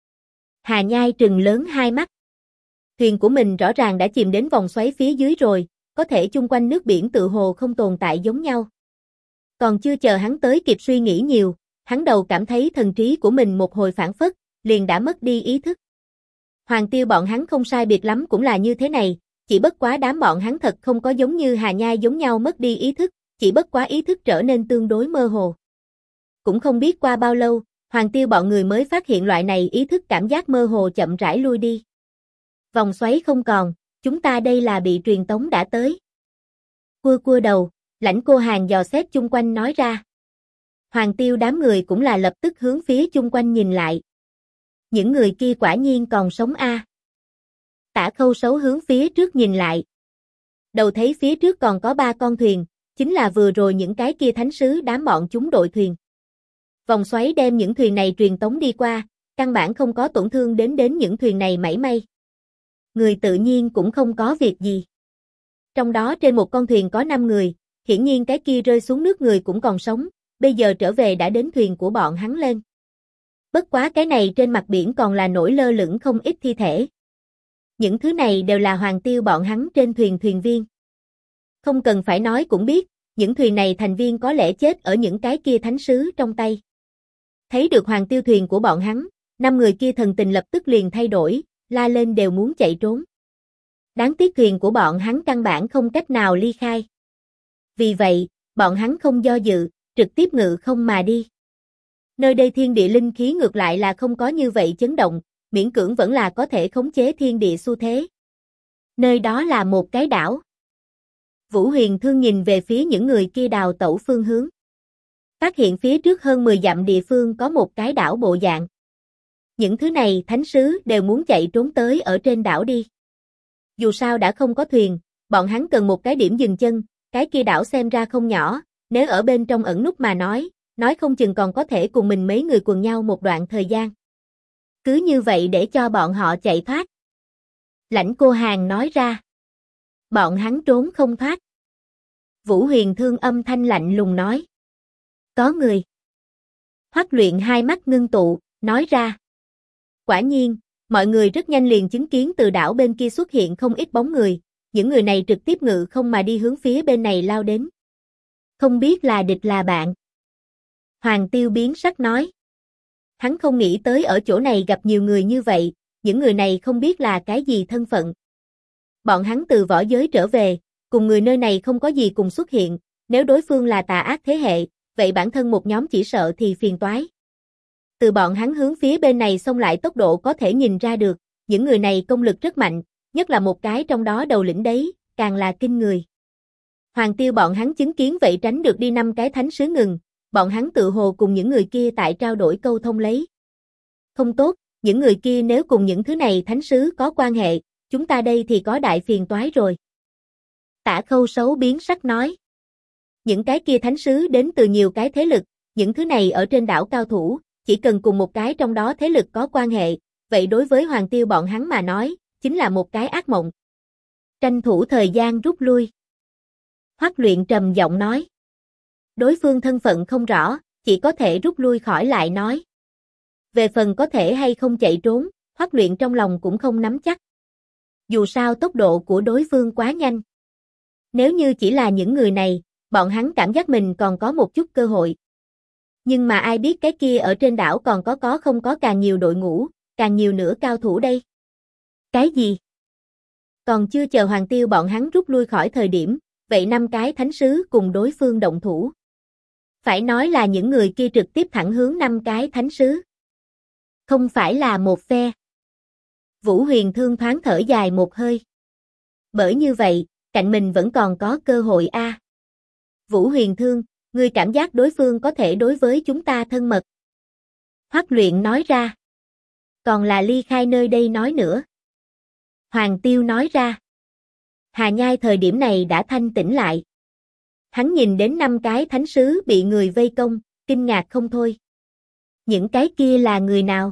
[SPEAKER 1] Hà Nhai trừng lớn hai mắt. Thuyền của mình rõ ràng đã chìm đến vòng xoáy phía dưới rồi, có thể chung quanh nước biển tự hồ không tồn tại giống nhau. Còn chưa chờ hắn tới kịp suy nghĩ nhiều, hắn đầu cảm thấy thần trí của mình một hồi phản phất, liền đã mất đi ý thức. Hoàng Tiêu bọn hắn không sai biệt lắm cũng là như thế này, Chỉ bất quá đám bọn hắn thật không có giống như Hà Nhai giống nhau mất đi ý thức, chỉ bất quá ý thức trở nên tương đối mơ hồ. Cũng không biết qua bao lâu, Hoàng Tiêu bọn người mới phát hiện loại này ý thức cảm giác mơ hồ chậm rãi lui đi. Vòng xoáy không còn, chúng ta đây là bị truyền tống đã tới. Cua đầu, Lãnh Cô Hàn dò xét chung quanh nói ra. Hoàng Tiêu đám người cũng là lập tức hướng phía chung quanh nhìn lại. Những người kia quả nhiên còn sống a. Tả Khâu Sấu hướng phía trước nhìn lại. Đầu thấy phía trước còn có 3 con thuyền, chính là vừa rồi những cái kia thánh sứ đám bọn chúng đội thuyền. Vòng xoáy đem những thuyền này truyền tống đi qua, căn bản không có tổn thương đến những thuyền này mảy may. Người tự nhiên cũng không có việc gì. Trong đó trên một con thuyền có 5 người, hiển nhiên cái kia rơi xuống nước người cũng còn sống, bây giờ trở về đã đến thuyền của bọn hắn lên. Bất quá cái này trên mặt biển còn là nổi lơ lửng không ít thi thể. Những thứ này đều là Hoàng Tiêu bọn hắn trên thuyền thuyền viên. Không cần phải nói cũng biết, những thuyền này thành viên có lẽ chết ở những cái kia thánh sứ trong tay. Thấy được Hoàng Tiêu thuyền của bọn hắn, 5 người kia thần tình lập tức liền thay đổi, la lên đều muốn chạy trốn. Đáng tiếc thuyền của bọn hắn căn bản không cách nào ly khai. Vì vậy, bọn hắn không do dự, trực tiếp ngự không mà đi. Nơi đây thiên địa linh khí ngược lại là không có như vậy chấn động, miễn cưỡng vẫn là có thể khống chế thiên địa xu thế. Nơi đó là một cái đảo. Vũ Huyền Thương nhìn về phía những người kia đào tẩu phương hướng. Phát hiện phía trước hơn 10 dặm địa phương có một cái đảo bộ dạng. Những thứ này thánh sứ đều muốn chạy trốn tới ở trên đảo đi. Dù sao đã không có thuyền, bọn hắn cần một cái điểm dừng chân, cái kia đảo xem ra không nhỏ, nếu ở bên trong ẩn núp mà nói không chừng còn có thể cùng mình mấy người quần nhau một đoạn thời gian. Cứ như vậy để cho bọn họ chạy thoát. Lãnh Cô Hàn nói ra. Bọn hắn trốn không thoát. Vũ Huyền Thương âm thanh lạnh lùng nói. Có người. Hoắc Luyện hai mắt ngưng tụ, nói ra. Quả nhiên, mọi người rất nhanh liền chứng kiến từ đảo bên kia xuất hiện không ít bóng người, những người này trực tiếp ngự không mà đi hướng phía bên này lao đến. Không biết là địch là bạn. Hoàng Tiêu biến sắc nói. Hắn không nghĩ tới ở chỗ này gặp nhiều người như vậy, những người này không biết là cái gì thân phận. Bọn hắn từ võ giới trở về, cùng người nơi này không có gì cùng xuất hiện, nếu đối phương là tà ác thế hệ, vậy bản thân một nhóm chỉ sợ thì phiền toái. Từ bọn hắn hướng phía bên này xông lại tốc độ có thể nhìn ra được, những người này công lực rất mạnh, nhất là một cái trong đó đầu lĩnh đấy, càng là kinh người. Hoàng Tiêu bọn hắn chứng kiến vậy tránh được đi 5 cái thánh sứ ngừng, bọn hắn tự hồ cùng những người kia tại trao đổi câu thông lấy. Không tốt, những người kia nếu cùng những thứ này thánh sứ có quan hệ, chúng ta đây thì có đại phiền toái rồi. Tả Khâu Sấu biến sắc nói. Những cái kia thánh sứ đến từ nhiều cái thế lực, những thứ này ở trên đảo cao thủ, chỉ cần cùng một cái trong đó thế lực có quan hệ, vậy đối với Hoàng Tiêu bọn hắn mà nói, chính là một cái ác mộng. Tranh thủ thời gian rút lui. Hoắc Luyện trầm giọng nói. Đối phương thân phận không rõ, chỉ có thể rút lui khỏi lại nói. Về phần có thể hay không chạy trốn, Hoắc Luyện trong lòng cũng không nắm chắc. Dù sao tốc độ của đối phương quá nhanh. Nếu như chỉ là những người này, bọn hắn cảm giác mình còn có một chút cơ hội. Nhưng mà ai biết cái kia ở trên đảo còn có không có càng nhiều đội ngũ, càng nhiều nữa cao thủ đây. Cái gì? Còn chưa chờ Hoàng Tiêu bọn hắn rút lui khỏi thời điểm, vậy 5 cái thánh sứ cùng đối phương động thủ. Phải nói là những người kia trực tiếp thẳng hướng 5 cái thánh sứ. Không phải là một phe. Vũ Huyền Thương thoáng thở dài một hơi. Bởi như vậy, cạnh mình vẫn còn có cơ hội a. Vũ Huyền Thương, ngươi cảm giác đối phương có thể đối với chúng ta thân mật. Hoắc Luyện nói ra. Còn là ly khai nơi đây nói nữa. Hoàng Tiêu nói ra. Hà Nhai thời điểm này đã thanh tỉnh lại. Hắn nhìn đến 5 cái thánh sứ bị người vây công, kinh ngạc không thôi. Những cái kia là người nào?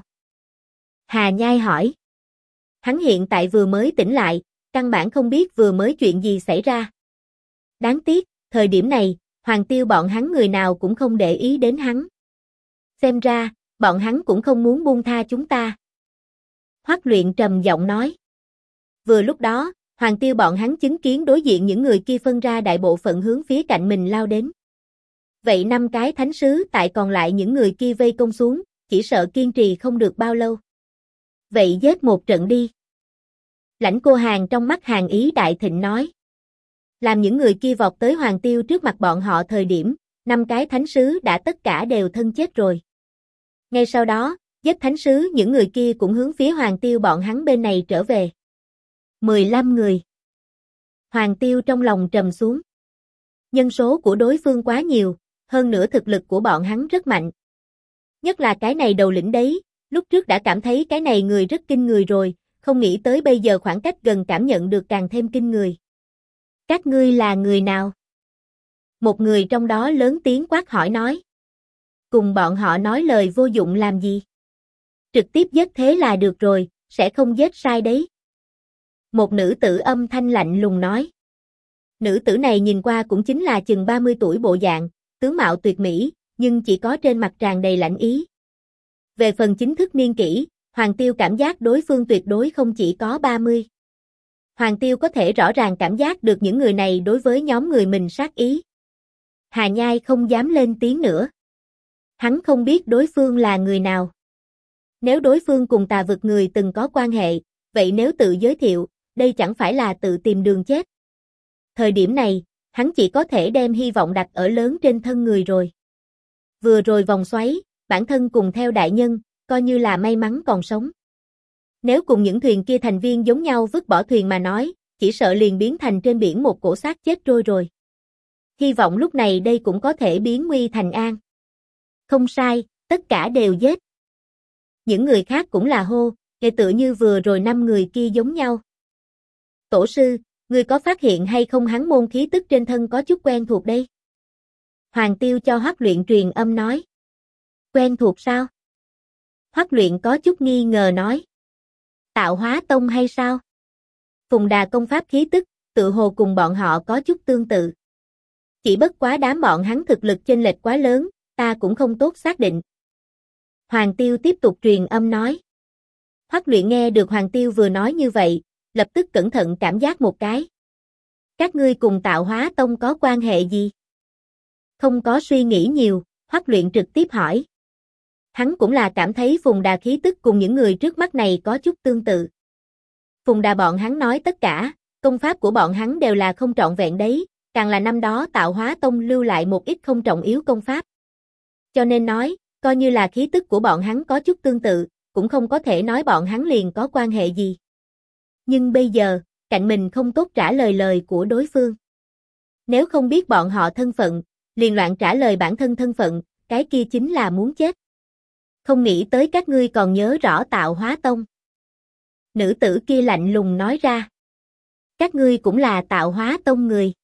[SPEAKER 1] Hà Nhai hỏi. Hắn hiện tại vừa mới tỉnh lại, căn bản không biết vừa mới chuyện gì xảy ra. Đáng tiếc, thời điểm này, Hoàng Tiêu bọn hắn người nào cũng không để ý đến hắn. Xem ra, bọn hắn cũng không muốn buông tha chúng ta. Hoắc Luyện trầm giọng nói. Vừa lúc đó, Hoàng Tiêu bọn hắn chứng kiến đối diện những người kia phân ra đại bộ phận hướng phía cạnh mình lao đến. Vậy 5 cái thánh sứ tại còn lại những người kia vây công xuống, chỉ sợ kiên trì không được bao lâu. Vậy giết một trận đi. Lãnh Cô Hàn trong mắt hàn ý đại thịnh nói. Làm những người kia vọt tới Hoàng Tiêu trước mặt bọn họ thời điểm, 5 cái thánh sứ đã tất cả đều thân chết rồi. Ngay sau đó, giết thánh sứ những người kia cũng hướng phía Hoàng Tiêu bọn hắn bên này trở về. 15 người. Hoàng Tiêu trong lòng trầm xuống. Nhân số của đối phương quá nhiều, hơn nữa thực lực của bọn hắn rất mạnh. Nhất là cái này đầu lĩnh đấy, lúc trước đã cảm thấy cái này người rất kinh người rồi, không nghĩ tới bây giờ khoảng cách gần cảm nhận được càng thêm kinh người. Các ngươi là người nào? Một người trong đó lớn tiếng quát hỏi nói. Cùng bọn họ nói lời vô dụng làm gì? Trực tiếp giết thế là được rồi, sẽ không giết sai đấy. Một nữ tử âm thanh lạnh lùng nói. Nữ tử này nhìn qua cũng chính là chừng 30 tuổi bộ dạng, tướng mạo tuyệt mỹ, nhưng chỉ có trên mặt tràn đầy lạnh ý. Về phần chính thức niên kỷ, Hoàng Tiêu cảm giác đối phương tuyệt đối không chỉ có 30. Hoàng Tiêu có thể rõ ràng cảm giác được những người này đối với nhóm người mình sát ý. Hà Nhai không dám lên tiếng nữa. Hắn không biết đối phương là người nào. Nếu đối phương cùng Tà Vực người từng có quan hệ, vậy nếu tự giới thiệu, đây chẳng phải là tự tìm đường chết. Thời điểm này, hắn chỉ có thể đem hy vọng đặt ở lớn trên thân người rồi. Vừa rồi vòng xoáy, bản thân cùng theo đại nhân, coi như là may mắn còn sống. Nếu cùng những thuyền kia thành viên giống nhau vứt bỏ thuyền mà nói, chỉ sợ liền biến thành trên biển một cổ xác chết trôi rồi. Hy vọng lúc này đây cũng có thể biến nguy thành an. Không sai, tất cả đều giết. Những người khác cũng là hô, kể tựa như vừa rồi 5 người kia giống nhau. Tổ sư, ngươi có phát hiện hay không hắn môn khí tức trên thân có chút quen thuộc đây? Hoàng Tiêu cho Hoắc Luyện truyền âm nói. Quen thuộc sao? Hoắc Luyện có chút nghi ngờ nói. Tạo Hóa Tông hay sao? Phùng Đà công pháp khí tức, tự hồ cùng bọn họ có chút tương tự. Chỉ bất quá đám bọn hắn thực lực chênh lệch quá lớn, ta cũng không tốt xác định. Hoàng Tiêu tiếp tục truyền âm nói. Hoắc Luyện nghe được Hoàng Tiêu vừa nói như vậy, lập tức cẩn thận cảm giác một cái. Các ngươi cùng Tạo Hóa Tông có quan hệ gì? Không có suy nghĩ nhiều, Hoắc Luyện trực tiếp hỏi. Hắn cũng là cảm thấy Phùng Đà khí tức cùng những người trước mắt này có chút tương tự. Phùng Đà bọn hắn nói tất cả, công pháp của bọn hắn đều là không trọn vẹn đấy, càng là năm đó Tạo Hóa Tông lưu lại một ít không trọng yếu công pháp. Cho nên nói, coi như là khí tức của bọn hắn có chút tương tự, cũng không có thể nói bọn hắn liền có quan hệ gì. Nhưng bây giờ, cạnh mình không tốt trả lời của đối phương. Nếu không biết bọn họ thân phận, liền loạn trả lời bản thân thân phận, cái kia chính là muốn chết. Không nghĩ tới các ngươi còn nhớ rõ Tạo Hóa Tông. Nữ tử kia lạnh lùng nói ra. Các ngươi cũng là Tạo Hóa Tông người.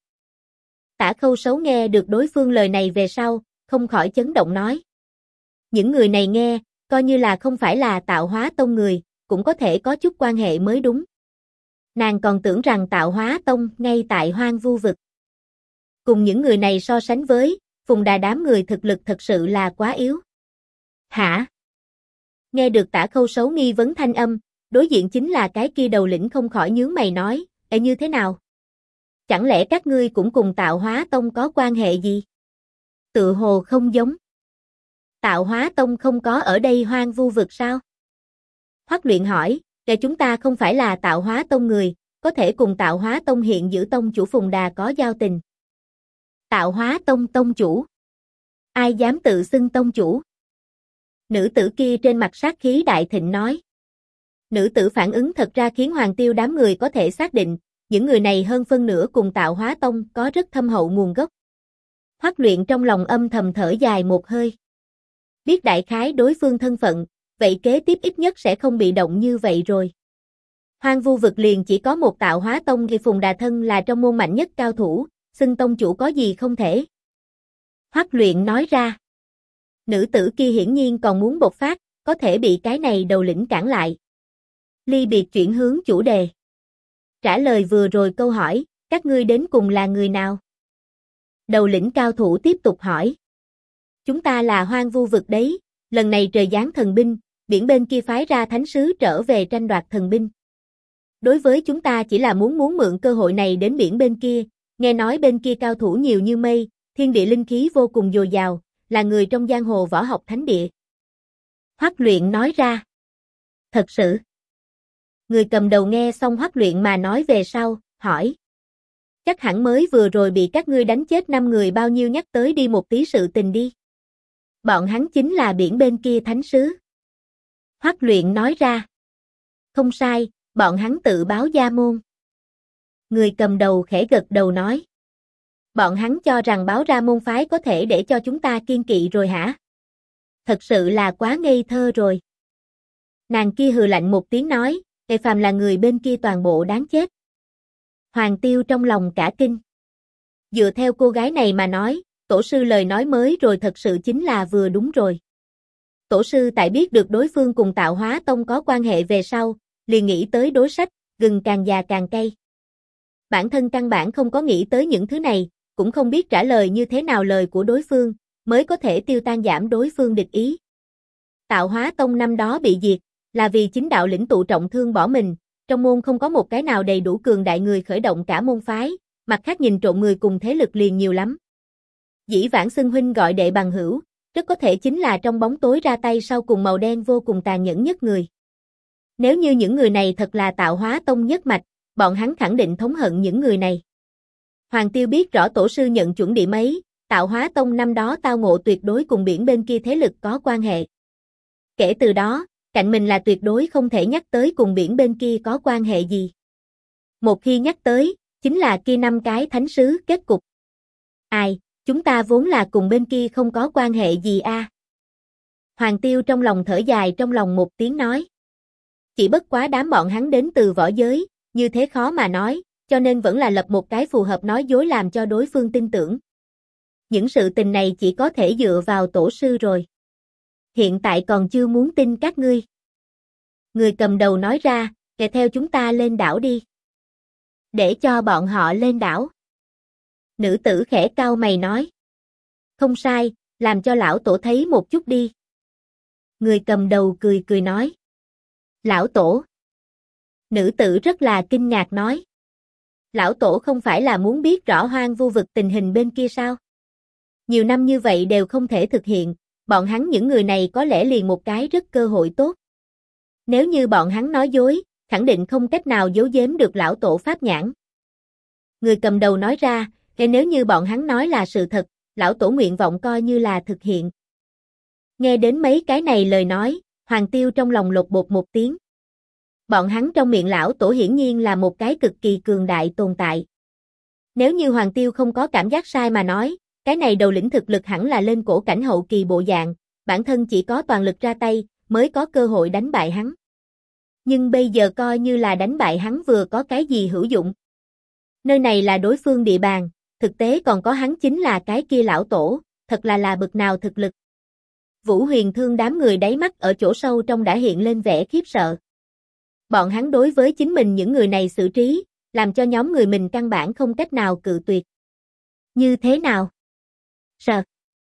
[SPEAKER 1] Tả Khâu Sấu nghe được đối phương lời này về sau, không khỏi chấn động nói. Những người này nghe, coi như là không phải là Tạo Hóa Tông người, cũng có thể có chút quan hệ mới đúng. Nàng còn tưởng rằng Tạo Hóa Tông ngay tại Hoang Vu Vực. Cùng những người này so sánh với, Phùng Đà đám người thực lực thật sự là quá yếu. Hả? Nghe được Tả Khâu Sấu nghi vấn thanh âm, đối diện chính là cái kia đầu lĩnh không khỏi nhướng mày nói, ê như thế nào? Chẳng lẽ các ngươi cũng cùng Tạo Hóa Tông có quan hệ gì? Tự hồ không giống. Tạo Hóa Tông không có ở đây Hoang Vu Vực sao? Hoắc Luyện hỏi, để chúng ta không phải là Tạo Hóa Tông người, có thể cùng Tạo Hóa Tông hiện giữ tông chủ Phùng Đà có giao tình. Tạo Hóa Tông tông chủ? Ai dám tự xưng tông chủ? Nữ tử kia trên mặt sát khí đại thịnh nói. Nữ tử phản ứng thật ra khiến Hoàng Tiêu đám người có thể xác định, những người này hơn phân nửa cùng Tạo Hóa Tông có rất thâm hậu nguồn gốc. Hoắc Luyện trong lòng âm thầm thở dài một hơi. Biết đại khái đối phương thân phận, vậy kế tiếp ít nhất sẽ không bị động như vậy rồi. Hoang Vu Vực liền chỉ có một Tạo Hóa Tông thì Phùng Đà thân là trong môn mạnh nhất cao thủ, xưng tông chủ có gì không thể. Hoắc Luyện nói ra. Nữ tử kia hiển nhiên còn muốn bộc phát, có thể bị cái này đầu lĩnh cản lại. Ly biệt chuyển hướng chủ đề. Trả lời vừa rồi câu hỏi, các ngươi đến cùng là người nào? Đầu lĩnh cao thủ tiếp tục hỏi. Chúng ta là Hoang Vu Vực đấy, lần này trời giáng thần binh, biển bên kia phái ra thánh sứ trở về tranh đoạt thần binh. Đối với chúng ta chỉ là muốn mượn cơ hội này đến biển bên kia, nghe nói bên kia cao thủ nhiều như mây, thiên địa linh khí vô cùng dồi dào, là người trong giang hồ võ học thánh địa. Hoắc Luyện nói ra. Thật sự. Người cầm đầu nghe xong Hoắc Luyện mà nói về sau, hỏi. Chắc hẳn mới vừa rồi bị các ngươi đánh chết 5 người bao nhiêu nhắc tới đi một tí sự tình đi. Bọn hắn chính là biển bên kia thánh sứ. Hoắc Luyện nói ra. Không sai, bọn hắn tự báo gia môn. Người cầm đầu khẽ gật đầu nói. Bọn hắn cho rằng báo ra môn phái có thể để cho chúng ta kiên kỵ rồi hả? Thật sự là quá ngây thơ rồi. Nàng kia hừ lạnh một tiếng nói, phàm là người bên kia toàn bộ đáng chết. Hoàng Tiêu trong lòng cả kinh. Dựa theo cô gái này mà nói, tổ sư lời nói mới rồi thật sự chính là vừa đúng rồi. Tổ sư tại biết được đối phương cùng Tạo Hóa Tông có quan hệ về sau, liền nghĩ tới đối sách, gừng càng già càng cay. Bản thân căn bản không có nghĩ tới những thứ này, cũng không biết trả lời như thế nào lời của đối phương, mới có thể tiêu tan giảm đối phương địch ý. Tạo Hóa Tông năm đó bị diệt, là vì chính đạo lĩnh tụ trọng thương bỏ mình, trong môn không có một cái nào đầy đủ cường đại người khởi động cả môn phái, mặt khác nhìn trộm người cùng thế lực liền nhiều lắm. Dĩ vãng xưng huynh gọi đệ bằng hữu, rất có thể chính là trong bóng tối ra tay sau cùng màu đen vô cùng tàn nhẫn nhất người. Nếu như những người này thật là Tạo Hóa Tông nhất mạch, bọn hắn khẳng định thống hận những người này. Hoàng Tiêu biết rõ tổ sư nhận chuẩn điểm ấy, Tạo Hóa Tông năm đó tao ngộ tuyệt đối cùng biển bên kia thế lực có quan hệ. Kể từ đó, cạnh mình là tuyệt đối không thể nhắc tới cùng biển bên kia có quan hệ gì. Một khi nhắc tới, chính là kia 5 cái thánh sứ kết cục. Ai, chúng ta vốn là cùng bên kia không có quan hệ gì a. Hoàng Tiêu trong lòng thở dài trong lòng một tiếng nói. Chỉ bất quá đám bọn hắn đến từ võ giới, như thế khó mà nói, cho nên vẫn là lập một cái phù hợp nói dối làm cho đối phương tin tưởng. Những sự tình này chỉ có thể dựa vào tổ sư rồi. Hiện tại còn chưa muốn tin các ngươi. Người cầm đầu nói ra, theo chúng ta lên đảo đi. Để cho bọn họ lên đảo. Nữ tử khẽ cau mày nói. Không sai, làm cho lão tổ thấy một chút đi. Người cầm đầu cười cười nói. Lão tổ. Nữ tử rất là kinh ngạc nói. Lão tổ không phải là muốn biết rõ Hoang Vu vực tình hình bên kia sao? Nhiều năm như vậy đều không thể thực hiện, bọn hắn những người này có lẽ liền một cái rất cơ hội tốt. Nếu như bọn hắn nói dối, khẳng định không cách nào giấu giếm được lão tổ pháp nhãn. Người cầm đầu nói ra, nếu như bọn hắn nói là sự thật, lão tổ nguyện vọng coi như là thực hiện. Nghe đến mấy cái này lời nói, Hoàng Tiêu trong lòng lột bột một tiếng. Bọn hắn trong miệng lão tổ hiển nhiên là một cái cực kỳ cường đại tồn tại. Nếu như Hoàng Tiêu không có cảm giác sai mà nói, cái này đầu lĩnh thực lực hẳn là lên cổ cảnh hậu kỳ bộ dạng, bản thân chỉ có toàn lực ra tay, mới có cơ hội đánh bại hắn. Nhưng bây giờ coi như là đánh bại hắn vừa có cái gì hữu dụng. Nơi này là đối phương địa bàn, thực tế còn có hắn chính là cái kia lão tổ, thật là bực nào thực lực. Vũ Huyền Thương đám người đáy mắt ở chỗ sâu trong đã hiện lên vẻ khiếp sợ. Bọn hắn đối với chính mình những người này xử trí, làm cho nhóm người mình căn bản không cách nào cự tuyệt. Như thế nào? Sờ.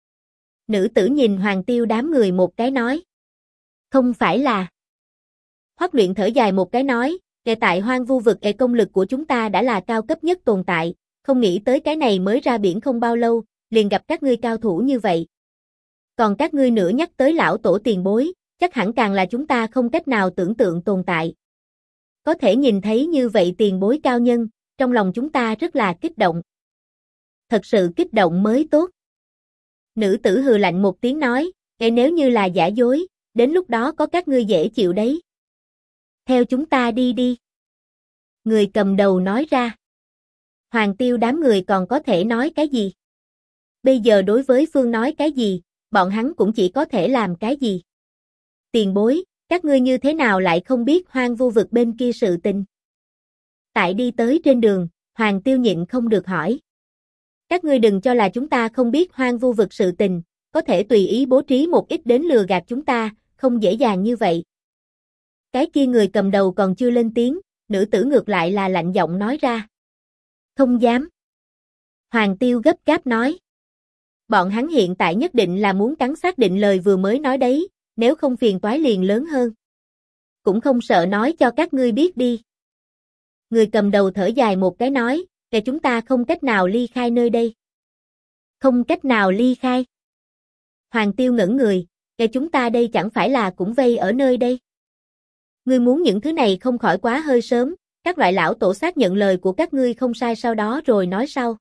[SPEAKER 1] Nữ tử nhìn Hoàng Tiêu đám người một cái nói. Không phải là. Hoắc Luyện thở dài một cái nói, tại Hoang Vu vực công lực của chúng ta đã là cao cấp nhất tồn tại, không nghĩ tới cái này mới ra biển không bao lâu, liền gặp các ngươi cao thủ như vậy. Còn các ngươi nữa nhắc tới lão tổ tiền bối, chắc hẳn càng là chúng ta không cách nào tưởng tượng tồn tại. Có thể nhìn thấy như vậy tiền bối cao nhân, trong lòng chúng ta rất là kích động. Thật sự kích động mới tốt. Nữ tử hừ lạnh một tiếng nói, nếu như là giả dối, đến lúc đó có các ngươi dễ chịu đấy. Theo chúng ta đi đi. Người cầm đầu nói ra. Hoàng Tiêu đám người còn có thể nói cái gì? Bây giờ đối với Phương nói cái gì, bọn hắn cũng chỉ có thể làm cái gì? Tiền bối, các ngươi như thế nào lại không biết Hoang Vu vực bên kia sự tình? Tại đi tới trên đường, Hoàng Tiêu nhịn không được hỏi. Các ngươi đừng cho là chúng ta không biết Hoang Vu vực sự tình, có thể tùy ý bố trí một ít đến lừa gạt chúng ta, không dễ dàng như vậy. Cái kia người cầm đầu còn chưa lên tiếng, nữ tử ngược lại là lạnh giọng nói ra. Không dám. Hoàng Tiêu gấp gáp nói. Bọn hắn hiện tại nhất định là muốn cắn xác định lời vừa mới nói đấy, nếu không phiền toái liền lớn hơn. Cũng không sợ nói cho các ngươi biết đi. Người cầm đầu thở dài một cái nói, chúng ta không cách nào ly khai nơi đây. Không cách nào ly khai. Hoàng Tiêu ngẩn người, chúng ta đây chẳng phải là cũng vây ở nơi đây. Ngươi muốn những thứ này không khỏi quá hơi sớm, các loại lão tổ xác nhận lời của các ngươi không sai sau đó rồi nói sau.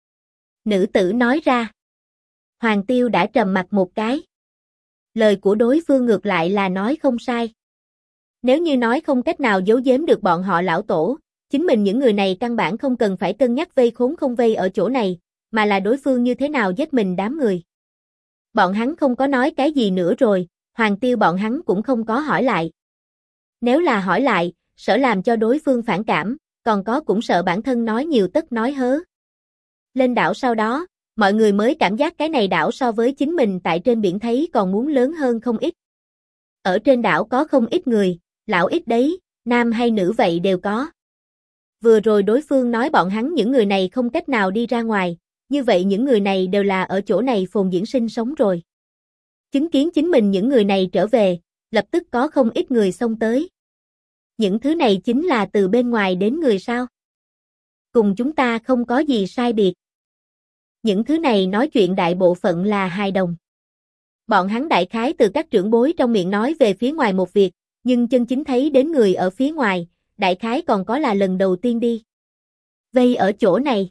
[SPEAKER 1] Nữ tử nói ra. Hoàng Tiêu đã trầm mặt một cái. Lời của đối phương ngược lại là nói không sai. Nếu như nói không cách nào giấu giếm được bọn họ lão tổ, chính mình những người này căn bản không cần phải cân nhắc vây khốn không vây ở chỗ này, mà là đối phương như thế nào giết mình đám người. Bọn hắn không có nói cái gì nữa rồi, Hoàng Tiêu bọn hắn cũng không có hỏi lại. Nếu là hỏi lại, sợ làm cho đối phương phản cảm, còn có cũng sợ bản thân nói nhiều tất nói hớ. Lên đảo sau đó, mọi người mới cảm giác cái này đảo so với chính mình tại trên biển thấy còn muốn lớn hơn không ít. Ở trên đảo có không ít người, lão ít đấy, nam hay nữ vậy đều có. Vừa rồi đối phương nói bọn hắn những người này không cách nào đi ra ngoài, như vậy những người này đều là ở chỗ này phồn diễn sinh sống rồi. Chứng kiến chính mình những người này trở về, lập tức có không ít người xông tới. Những thứ này chính là từ bên ngoài đến người sao? Cùng chúng ta không có gì sai biệt. Những thứ này nói chuyện đại bộ phận là hài đồng. Bọn hắn đại khái từ các trưởng bối trong miệng nói về phía ngoài một việc, nhưng chân chính thấy đến người ở phía ngoài, đại khái còn có là lần đầu tiên đi. Vây ở chỗ này.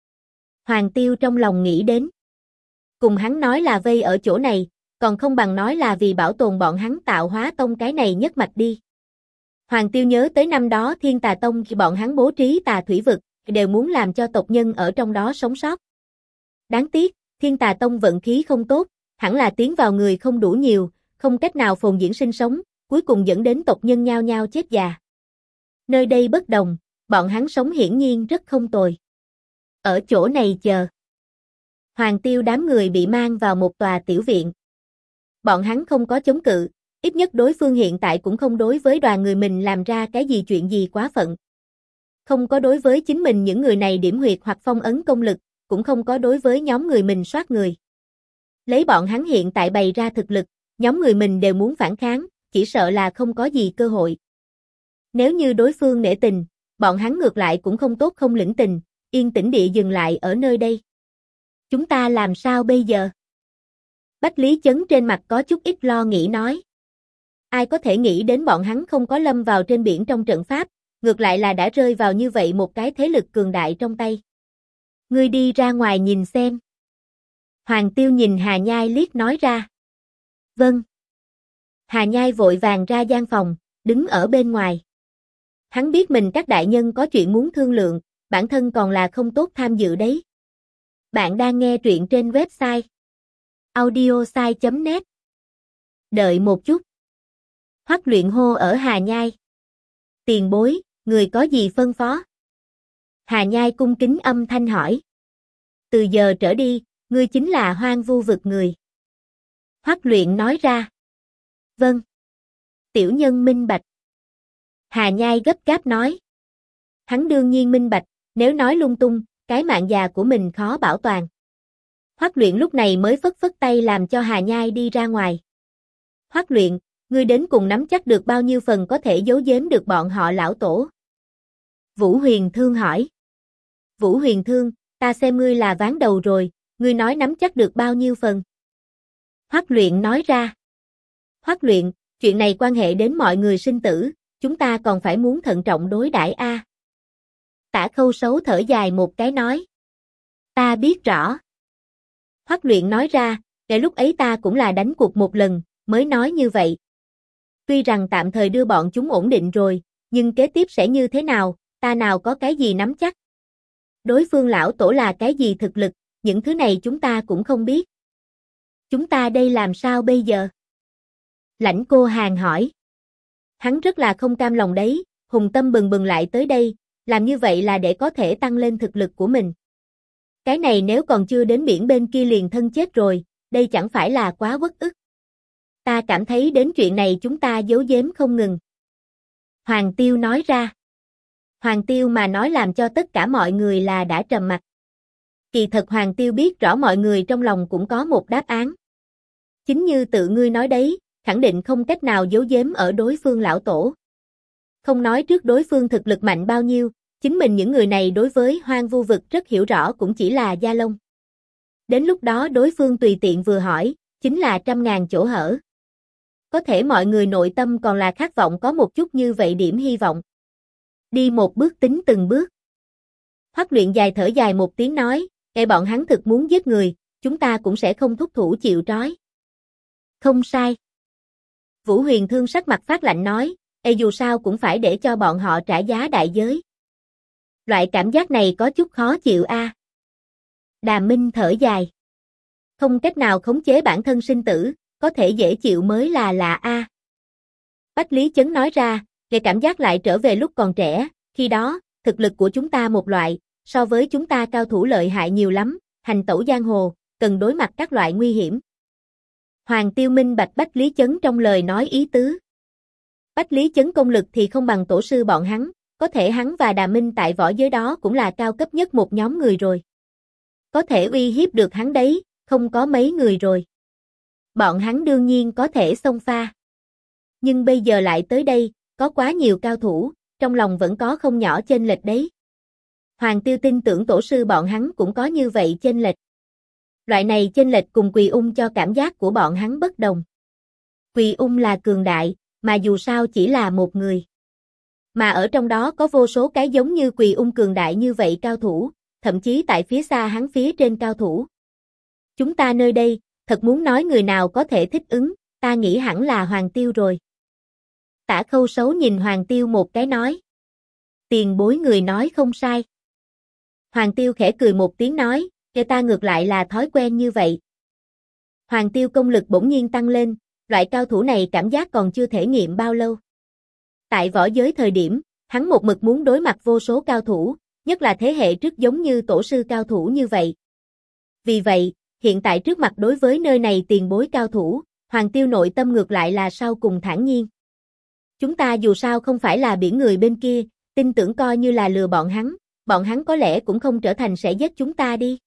[SPEAKER 1] Hoàng Tiêu trong lòng nghĩ đến. Cùng hắn nói là vây ở chỗ này, còn không bằng nói là vì bảo tồn bọn hắn Tạo Hóa Tông cái này nhất mạch đi. Hoàng Tiêu nhớ tới năm đó Thiên Tà Tông khi bọn hắn bố trí tà thủy vực, đều muốn làm cho tộc nhân ở trong đó sống sót. Đáng tiếc, Thiên Tà Tông vận khí không tốt, hẳn là tiến vào người không đủ nhiều, không cách nào phồn diễn sinh sống, cuối cùng dẫn đến tộc nhân nhao nhao chết già. Nơi đây bất đồng, bọn hắn sống hiển nhiên rất không tồi. Ở chỗ này chờ. Hoàng Tiêu đám người bị mang vào một tòa tiểu viện. Bọn hắn không có chống cự, ít nhất đối phương hiện tại cũng không đối với đoàn người mình làm ra cái gì chuyện gì quá phận. Không có đối với chính mình những người này điểm huyệt hoặc phong ấn công lực, cũng không có đối với nhóm người mình soát người. Lấy bọn hắn hiện tại bày ra thực lực, nhóm người mình đều muốn phản kháng, chỉ sợ là không có gì cơ hội. Nếu như đối phương nể tình, bọn hắn ngược lại cũng không tốt không lĩnh tình, yên tĩnh địa dừng lại ở nơi đây. Chúng ta làm sao bây giờ? Bách Lý Chấn trên mặt có chút ít lo nghĩ nói. Ai có thể nghĩ đến bọn hắn không có lâm vào trên biển trong trận pháp, ngược lại là đã rơi vào như vậy một cái thế lực cường đại trong tay. Ngươi đi ra ngoài nhìn xem. Hoàng Tiêu nhìn Hà Nhai liếc nói ra. Vâng. Hà Nhai vội vàng ra gian phòng, đứng ở bên ngoài. Hắn biết mình các đại nhân có chuyện muốn thương lượng, bản thân còn là không tốt tham dự đấy. Bạn đang nghe truyện trên website audiosai.net. Đợi một chút. Hoắc Luyện hô ở Hà Nhai. Tiền bối, người có gì phân phó? Hà Nhai cung kính âm thanh hỏi. Từ giờ trở đi, ngươi chính là Hoang Vu vực người. Hoắc Luyện nói ra. Vâng. Tiểu nhân minh bạch. Hà Nhai gấp gáp nói. Hắn đương nhiên minh bạch, nếu nói lung tung, cái mạng già của mình khó bảo toàn. Hoắc Luyện lúc này mới phất phất tay làm cho Hà Nhai đi ra ngoài. Hoắc Luyện, ngươi đến cùng nắm chắc được bao nhiêu phần có thể giấu giếm được bọn họ lão tổ? Vũ Huyền Thương hỏi. Vũ Huyền Thương, ta xem ngươi là ván đầu rồi, ngươi nói nắm chắc được bao nhiêu phần? Hoắc Luyện nói ra. Hoắc Luyện, chuyện này quan hệ đến mọi người sinh tử, chúng ta còn phải muốn thận trọng đối đãi a. Tả Khâu Sấu thở dài một cái nói. Ta biết rõ. Hoắc Luyện nói ra, để lúc ấy ta cũng là đánh cuộc một lần, mới nói như vậy. Tuy rằng tạm thời đưa bọn chúng ổn định rồi, nhưng kế tiếp sẽ như thế nào, ta nào có cái gì nắm chắc. Đối phương lão tổ là cái gì thực lực, những thứ này chúng ta cũng không biết. Chúng ta đây làm sao bây giờ? Lãnh Cô Hàn hỏi. Hắn rất là không cam lòng đấy, hùng tâm bừng bừng lại tới đây, làm như vậy là để có thể tăng lên thực lực của mình. Cái này nếu còn chưa đến biển bên kia liền thân chết rồi, đây chẳng phải là quá uất ức. Ta cảm thấy đến chuyện này chúng ta giấu giếm không ngừng. Hoàng Tiêu nói ra. Hoàng Tiêu mà nói làm cho tất cả mọi người là đã trầm mặc. Kỳ thật Hoàng Tiêu biết rõ mọi người trong lòng cũng có một đáp án. Chính như tự ngươi nói đấy, khẳng định không cách nào giấu giếm ở đối phương lão tổ. Không nói trước đối phương thực lực mạnh bao nhiêu, chính mình những người này đối với Hoang Vu vực rất hiểu rõ cũng chỉ là da lông. Đến lúc đó đối phương tùy tiện vừa hỏi, chính là trăm ngàn chỗ hở. Có thể mọi người nội tâm còn là khát vọng có một chút như vậy điểm hy vọng. Đi một bước tính từng bước. Hoắc Luyện dài thở dài một tiếng nói, "Kệ bọn hắn thực muốn giết người, chúng ta cũng sẽ không thúc thủ chịu trói." Không sai. Vũ Huyền Thương sắc mặt phát lạnh nói, dù sao cũng phải để cho bọn họ trả giá đại giới." Loại cảm giác này có chút khó chịu a. Đàm Minh thở dài. Không cách nào khống chế bản thân sinh tử, có thể dễ chịu mới là lạ a. Bách Lý Chấn nói ra, "Cái cảm giác lại trở về lúc còn trẻ, khi đó, thực lực của chúng ta một loại, so với chúng ta cao thủ lợi hại nhiều lắm, hành tẩu giang hồ, cần đối mặt các loại nguy hiểm." Hoàng Tiêu minh bạch Bách Lý Chấn trong lời nói ý tứ. Bách Lý Chấn công lực thì không bằng tổ sư bọn hắn, có thể hắn và Đàm Minh tại võ giới đó cũng là cao cấp nhất một nhóm người rồi. Có thể uy hiếp được hắn đấy, không có mấy người rồi. Bọn hắn đương nhiên có thể xông pha. Nhưng bây giờ lại tới đây, có quá nhiều cao thủ, trong lòng vẫn có không nhỏ chênh lệch đấy. Hoàng Tiêu tin tưởng tổ sư bọn hắn cũng có như vậy chênh lệch. Loại này chênh lệch cùng Quỳ Ung cho cảm giác của bọn hắn bất đồng. Quỳ Ung là cường đại, mà dù sao chỉ là một người. Mà ở trong đó có vô số cái giống như Quỳ Ung cường đại như vậy cao thủ, thậm chí tại phía xa hắn phía trên cao thủ. Chúng ta nơi đây, thật muốn nói người nào có thể thích ứng, ta nghĩ hẳn là Hoàng Tiêu rồi. Tả Khâu Sấu nhìn Hoàng Tiêu một cái nói. Tiền bối người nói không sai. Hoàng Tiêu khẽ cười một tiếng nói, "Kẻ ta ngược lại là thói quen như vậy." Hoàng Tiêu công lực bỗng nhiên tăng lên, loại cao thủ này cảm giác còn chưa thể nghiệm bao lâu. Tại võ giới thời điểm, hắn một mực muốn đối mặt vô số cao thủ, nhất là thế hệ trước giống như tổ sư cao thủ như vậy. Vì vậy, hiện tại trước mặt đối với nơi này tiền bối cao thủ, Hoàng Tiêu nội tâm ngược lại là sau cùng thản nhiên. Chúng ta dù sao không phải là biển người bên kia, tin tưởng coi như là lừa bọn hắn có lẽ cũng không trở thành sẽ giết chúng ta đi.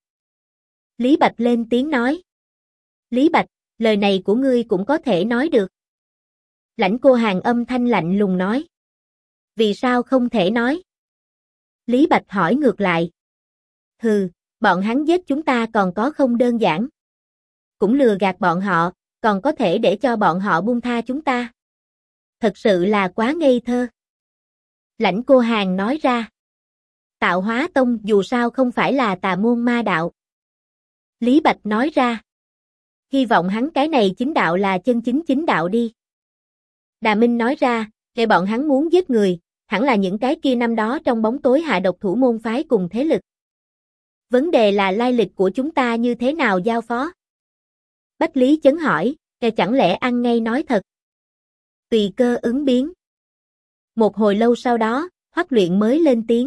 [SPEAKER 1] Lý Bạch lên tiếng nói. Lý Bạch, lời này của ngươi cũng có thể nói được. Lãnh Cô Hàn âm thanh lạnh lùng nói. Vì sao không thể nói? Lý Bạch hỏi ngược lại. Hừ, bọn hắn giết chúng ta còn có không đơn giản. Cũng lừa gạt bọn họ, còn có thể để cho bọn họ buông tha chúng ta. Thật sự là quá ngây thơ. Lãnh Cô Hàn nói ra. Tạo Hóa Tông dù sao không phải là tà môn ma đạo. Lý Bạch nói ra. Hy vọng hắn cái này chính đạo là chân chính đạo đi. Đà Minh nói ra, kể bọn hắn muốn giết người, hẳn là những cái kia năm đó trong bóng tối hạ độc thủ môn phái cùng thế lực. Vấn đề là lai lịch của chúng ta như thế nào giao phó? Bách Lý Chấn hỏi, kẻ chẳng lẽ ăn ngay nói thật? Tùy cơ ứng biến. Một hồi lâu sau đó, Hoắc Luyện mới lên tiếng.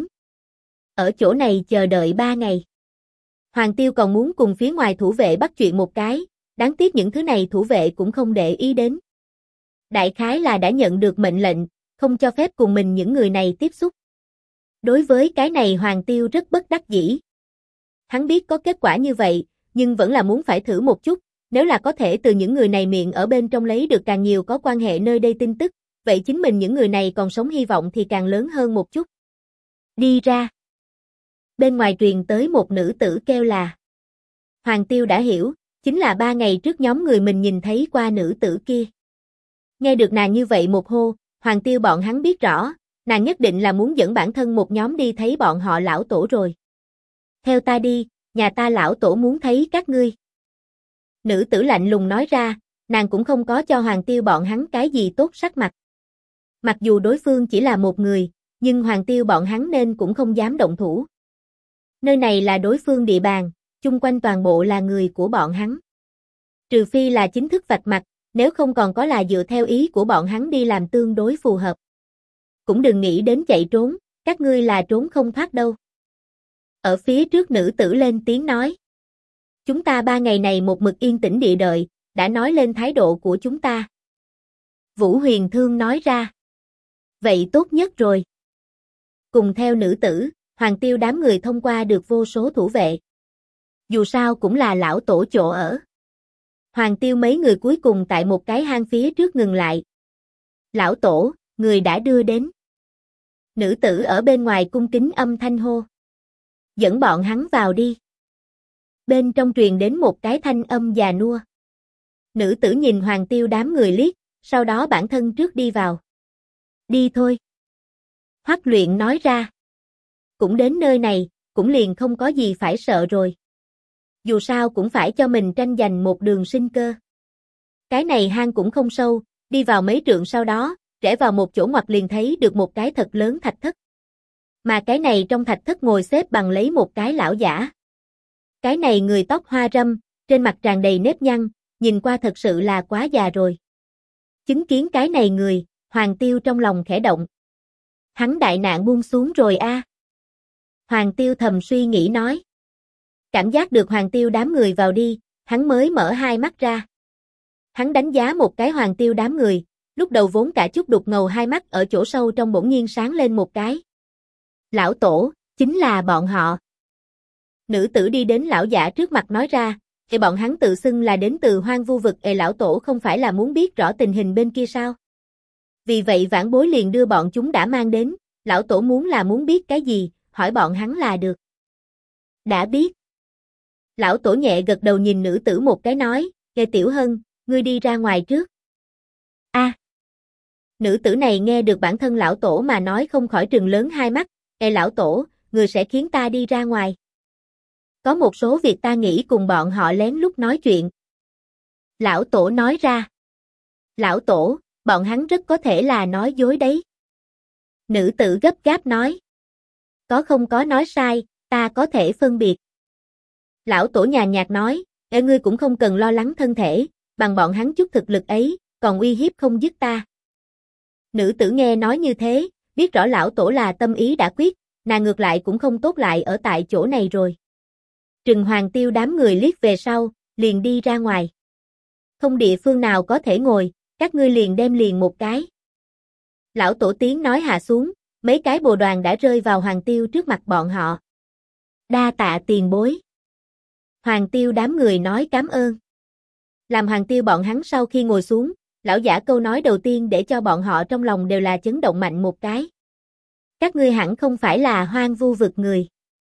[SPEAKER 1] Ở chỗ này chờ đợi 3 ngày. Hoàng Tiêu còn muốn cùng phía ngoài thủ vệ bắt chuyện một cái, đáng tiếc những thứ này thủ vệ cũng không để ý đến. Đại khái là đã nhận được mệnh lệnh, không cho phép cùng mình những người này tiếp xúc. Đối với cái này Hoàng Tiêu rất bất đắc dĩ. Hắn biết có kết quả như vậy, nhưng vẫn là muốn phải thử một chút, nếu là có thể từ những người này miệng ở bên trong lấy được càng nhiều có quan hệ nơi đây tin tức, vậy chính mình những người này còn sống hy vọng thì càng lớn hơn một chút. Đi ra. Bên ngoài truyền tới một nữ tử kêu là. Hoàng Tiêu đã hiểu, chính là 3 ngày trước nhóm người mình nhìn thấy qua nữ tử kia. Nghe được nàng như vậy một hô, Hoàng Tiêu bọn hắn biết rõ, nàng nhất định là muốn dẫn bản thân một nhóm đi thấy bọn họ lão tổ rồi. Theo ta đi, nhà ta lão tổ muốn thấy các ngươi. Nữ tử lạnh lùng nói ra, nàng cũng không có cho Hoàng Tiêu bọn hắn cái gì tốt sắc mặt. Mặc dù đối phương chỉ là một người, nhưng Hoàng Tiêu bọn hắn nên cũng không dám động thủ. Nơi này là đối phương địa bàn, chung quanh toàn bộ là người của bọn hắn. Trừ phi là chính thức vạch mặt, nếu không còn có là dựa theo ý của bọn hắn đi làm tương đối phù hợp. Cũng đừng nghĩ đến chạy trốn, các ngươi là trốn không thoát đâu. Ở phía trước nữ tử lên tiếng nói. Chúng ta 3 ngày này một mực yên tĩnh địa đợi, đã nói lên thái độ của chúng ta. Vũ Huyền Thương nói ra. Vậy tốt nhất rồi. Cùng theo nữ tử, Hoàng Tiêu đám người thông qua được vô số thủ vệ. Dù sao cũng là lão tổ chỗ ở. Hoàng Tiêu mấy người cuối cùng tại một cái hang phía trước ngừng lại. Lão tổ, người đã đưa đến. Nữ tử ở bên ngoài cung kính âm thanh hô. Dẫn bọn hắn vào đi. Bên trong truyền đến một cái thanh âm già nua. Nữ tử nhìn Hoàng Tiêu đám người liếc, sau đó bản thân trước đi vào. Đi thôi. Hoắc Luyện nói ra. Cũng đến nơi này, cũng liền không có gì phải sợ rồi. Dù sao cũng phải cho mình tranh giành một đường sinh cơ. Cái này hang cũng không sâu, đi vào mấy trượng sau đó, rẽ vào một chỗ ngoặt liền thấy được một cái thật lớn thạch thất. Mà cái này trong thạch thất ngồi xếp bằng lấy một cái lão giả. Cái này người tóc hoa râm, trên mặt tràn đầy nếp nhăn, nhìn qua thật sự là quá già rồi. Chứng kiến cái này người, Hoàng Tiêu trong lòng khẽ động. Hắn đại nạn buông xuống rồi a. Hoàng Tiêu thầm suy nghĩ nói. Cảm giác được Hoàng Tiêu đám người vào đi, hắn mới mở hai mắt ra. Hắn đánh giá một cái Hoàng Tiêu đám người, lúc đầu vốn cả chút đục ngầu hai mắt ở chỗ sâu trong bỗng nhiên sáng lên một cái. Lão tổ, chính là bọn họ. Nữ tử đi đến lão giả trước mặt nói ra, bọn hắn tự xưng là đến từ Hoang Vu vực, lão tổ không phải là muốn biết rõ tình hình bên kia sao? Vì vậy vãn bối liền đưa bọn chúng đã mang đến, lão tổ muốn biết cái gì, hỏi bọn hắn là được. Đã biết. Lão tổ nhẹ gật đầu nhìn nữ tử một cái nói, Tiểu Hân, ngươi đi ra ngoài trước. A. Nữ tử này nghe được bản thân lão tổ mà nói không khỏi trừng lớn hai mắt, lão tổ, người sẽ khiến ta đi ra ngoài. Có một số việc ta nghĩ cùng bọn họ lén lút nói chuyện. Lão tổ nói ra. Lão tổ, bọn hắn rất có thể là nói dối đấy. Nữ tử gấp gáp nói. Có không có nói sai, ta có thể phân biệt. Lão tổ nhàn nhạt nói, ngươi cũng không cần lo lắng thân thể, bằng bọn hắn chút thực lực ấy, còn uy hiếp không dứt ta. Nữ tử nghe nói như thế, biết rõ lão tổ là tâm ý đã quyết, nàng ngược lại cũng không tốt lại ở tại chỗ này rồi. Trừng Hoàng Tiêu đám người liếc về sau, liền đi ra ngoài. Không địa phương nào có thể ngồi, các ngươi liền đem liền một cái. Lão tổ tiếng nói hạ xuống, mấy cái bồ đoàn đã rơi vào Hoàng Tiêu trước mặt bọn họ. Đa tạ tiền bối. Hoàng Tiêu đám người nói cảm ơn. Làm Hoàng Tiêu bọn hắn sau khi ngồi xuống, lão giả câu nói đầu tiên để cho bọn họ trong lòng đều là chấn động mạnh một cái. Các ngươi hẳn không phải là Hoang Vu vực người.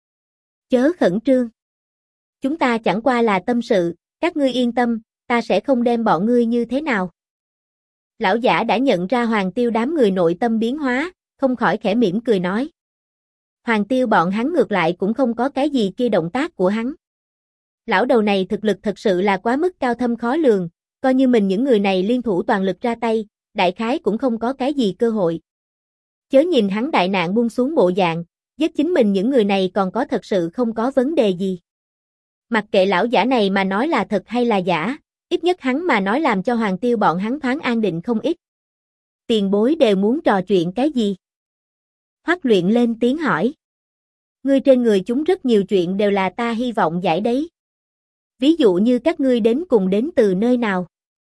[SPEAKER 1] Chớ khẩn trương. Chúng ta chẳng qua là tâm sự, các ngươi yên tâm, ta sẽ không đem bọn ngươi như thế nào. Lão giả đã nhận ra Hoàng Tiêu đám người nội tâm biến hóa, không khỏi khẽ mỉm cười nói. Hoàng Tiêu bọn hắn ngược lại cũng không có cái gì kia động tác của hắn. Lão đầu này thực lực thật sự là quá mức cao thâm khó lường, coi như mình những người này liên thủ toàn lực ra tay, đại khái cũng không có cái gì cơ hội. Chớ nhìn hắn đại nạn buông xuống bộ dạng, giết chính mình những người này còn có thật sự không có vấn đề gì. Mặc kệ lão giả này mà nói là thật hay là giả, ít nhất hắn mà nói làm cho Hoàng Tiêu bọn hắn thoáng an định không ít. Tiền bối đều muốn trò chuyện cái gì? Hoắc Luyện lên tiếng hỏi. Ngươi trên người chúng rất nhiều chuyện đều là ta hy vọng giải đấy. Ví dụ như các ngươi đến cùng đến từ nơi nào?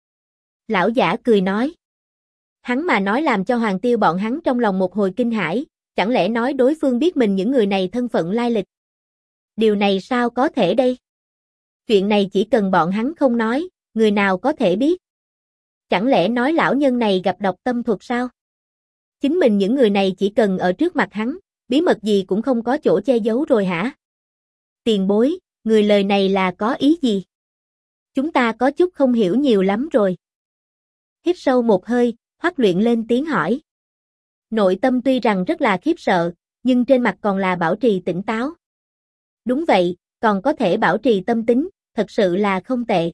[SPEAKER 1] Lão giả cười nói. Hắn mà nói làm cho Hoàng Tiêu bọn hắn trong lòng một hồi kinh hãi, chẳng lẽ nói đối phương biết mình những người này thân phận lai lịch? Điều này sao có thể đây? Chuyện này chỉ cần bọn hắn không nói, người nào có thể biết? Chẳng lẽ nói lão nhân này gặp độc tâm thuật sao? Chính mình những người này chỉ cần ở trước mặt hắn, bí mật gì cũng không có chỗ che giấu rồi hả? Tiền bối, người lời này là có ý gì? Chúng ta có chút không hiểu nhiều lắm rồi. Hít sâu một hơi, Hoắc Luyện lên tiếng hỏi. Nội tâm tuy rằng rất là khiếp sợ, nhưng trên mặt còn là bảo trì tỉnh táo. Đúng vậy, còn có thể bảo trì tâm tính, thật sự là không tệ.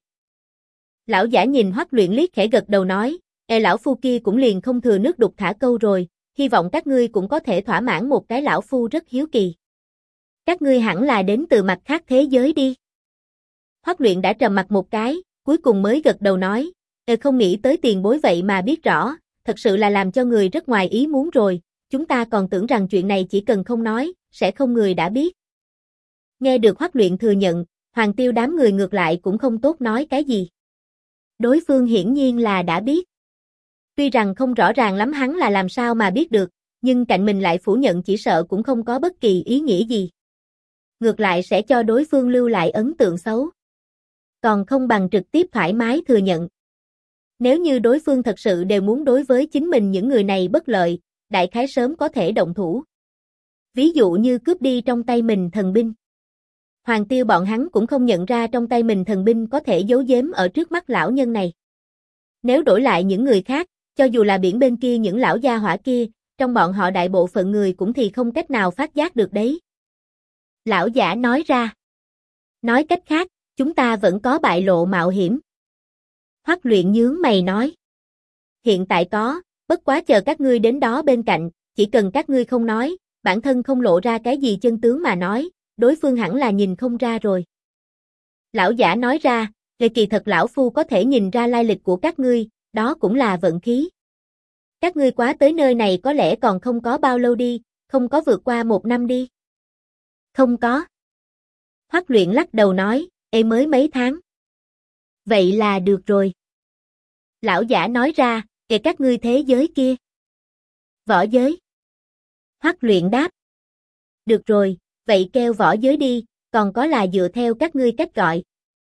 [SPEAKER 1] Lão giả nhìn Hoắc Luyện liếc khẽ gật đầu nói, lão phu kia cũng liền không thừa nước đục thả câu rồi, hy vọng các ngươi cũng có thể thỏa mãn một cái lão phu rất hiếu kỳ. Các ngươi hẳn là đến từ mặt khác thế giới đi. Hoắc Luyện đã trầm mặt một cái, cuối cùng mới gật đầu nói, không nghĩ tới tiền bối vậy mà biết rõ, thật sự là làm cho người rất ngoài ý muốn rồi, chúng ta còn tưởng rằng chuyện này chỉ cần không nói, sẽ không người đã biết. Nghe được Hoắc Luyện thừa nhận, Hoàng Tiêu đám người ngược lại cũng không tốt nói cái gì. Đối phương hiển nhiên là đã biết. Tuy rằng không rõ ràng lắm hắn là làm sao mà biết được, nhưng cạnh mình lại phủ nhận chỉ sợ cũng không có bất kỳ ý nghĩa gì. Ngược lại sẽ cho đối phương lưu lại ấn tượng xấu. Còn không bằng trực tiếp thoải mái thừa nhận. Nếu như đối phương thật sự đều muốn đối với chính mình những người này bất lợi, đại khái sớm có thể động thủ. Ví dụ như cướp đi trong tay mình thần binh. Hoàng Tiêu bọn hắn cũng không nhận ra trong tay mình thần binh có thể giấu giếm ở trước mắt lão nhân này. Nếu đổi lại những người khác, cho dù là biển bên kia những lão gia hỏa kia, trong bọn họ đại bộ phận người cũng thì không cách nào phát giác được đấy. Lão giả nói ra. Nói cách khác, chúng ta vẫn có bại lộ mạo hiểm. Hoắc Luyện nhướng mày nói. Hiện tại có, bất quá chờ các ngươi đến đó bên cạnh, chỉ cần các ngươi không nói, bản thân không lộ ra cái gì chân tướng mà nói, đối phương hẳn là nhìn không ra rồi. Lão giả nói ra, kỳ thật lão phu có thể nhìn ra lai lịch của các ngươi, đó cũng là vận khí. Các ngươi quá tới nơi này có lẽ còn không có bao lâu đi, không có vượt qua 1 năm đi. Không có. Hoắc Luyện lắc đầu nói, mới mấy tháng. Vậy là được rồi. Lão giả nói ra, các ngươi thế giới kia. Võ giới. Hoắc Luyện đáp. Được rồi, vậy kêu võ giới đi, còn có là dựa theo các ngươi cách gọi.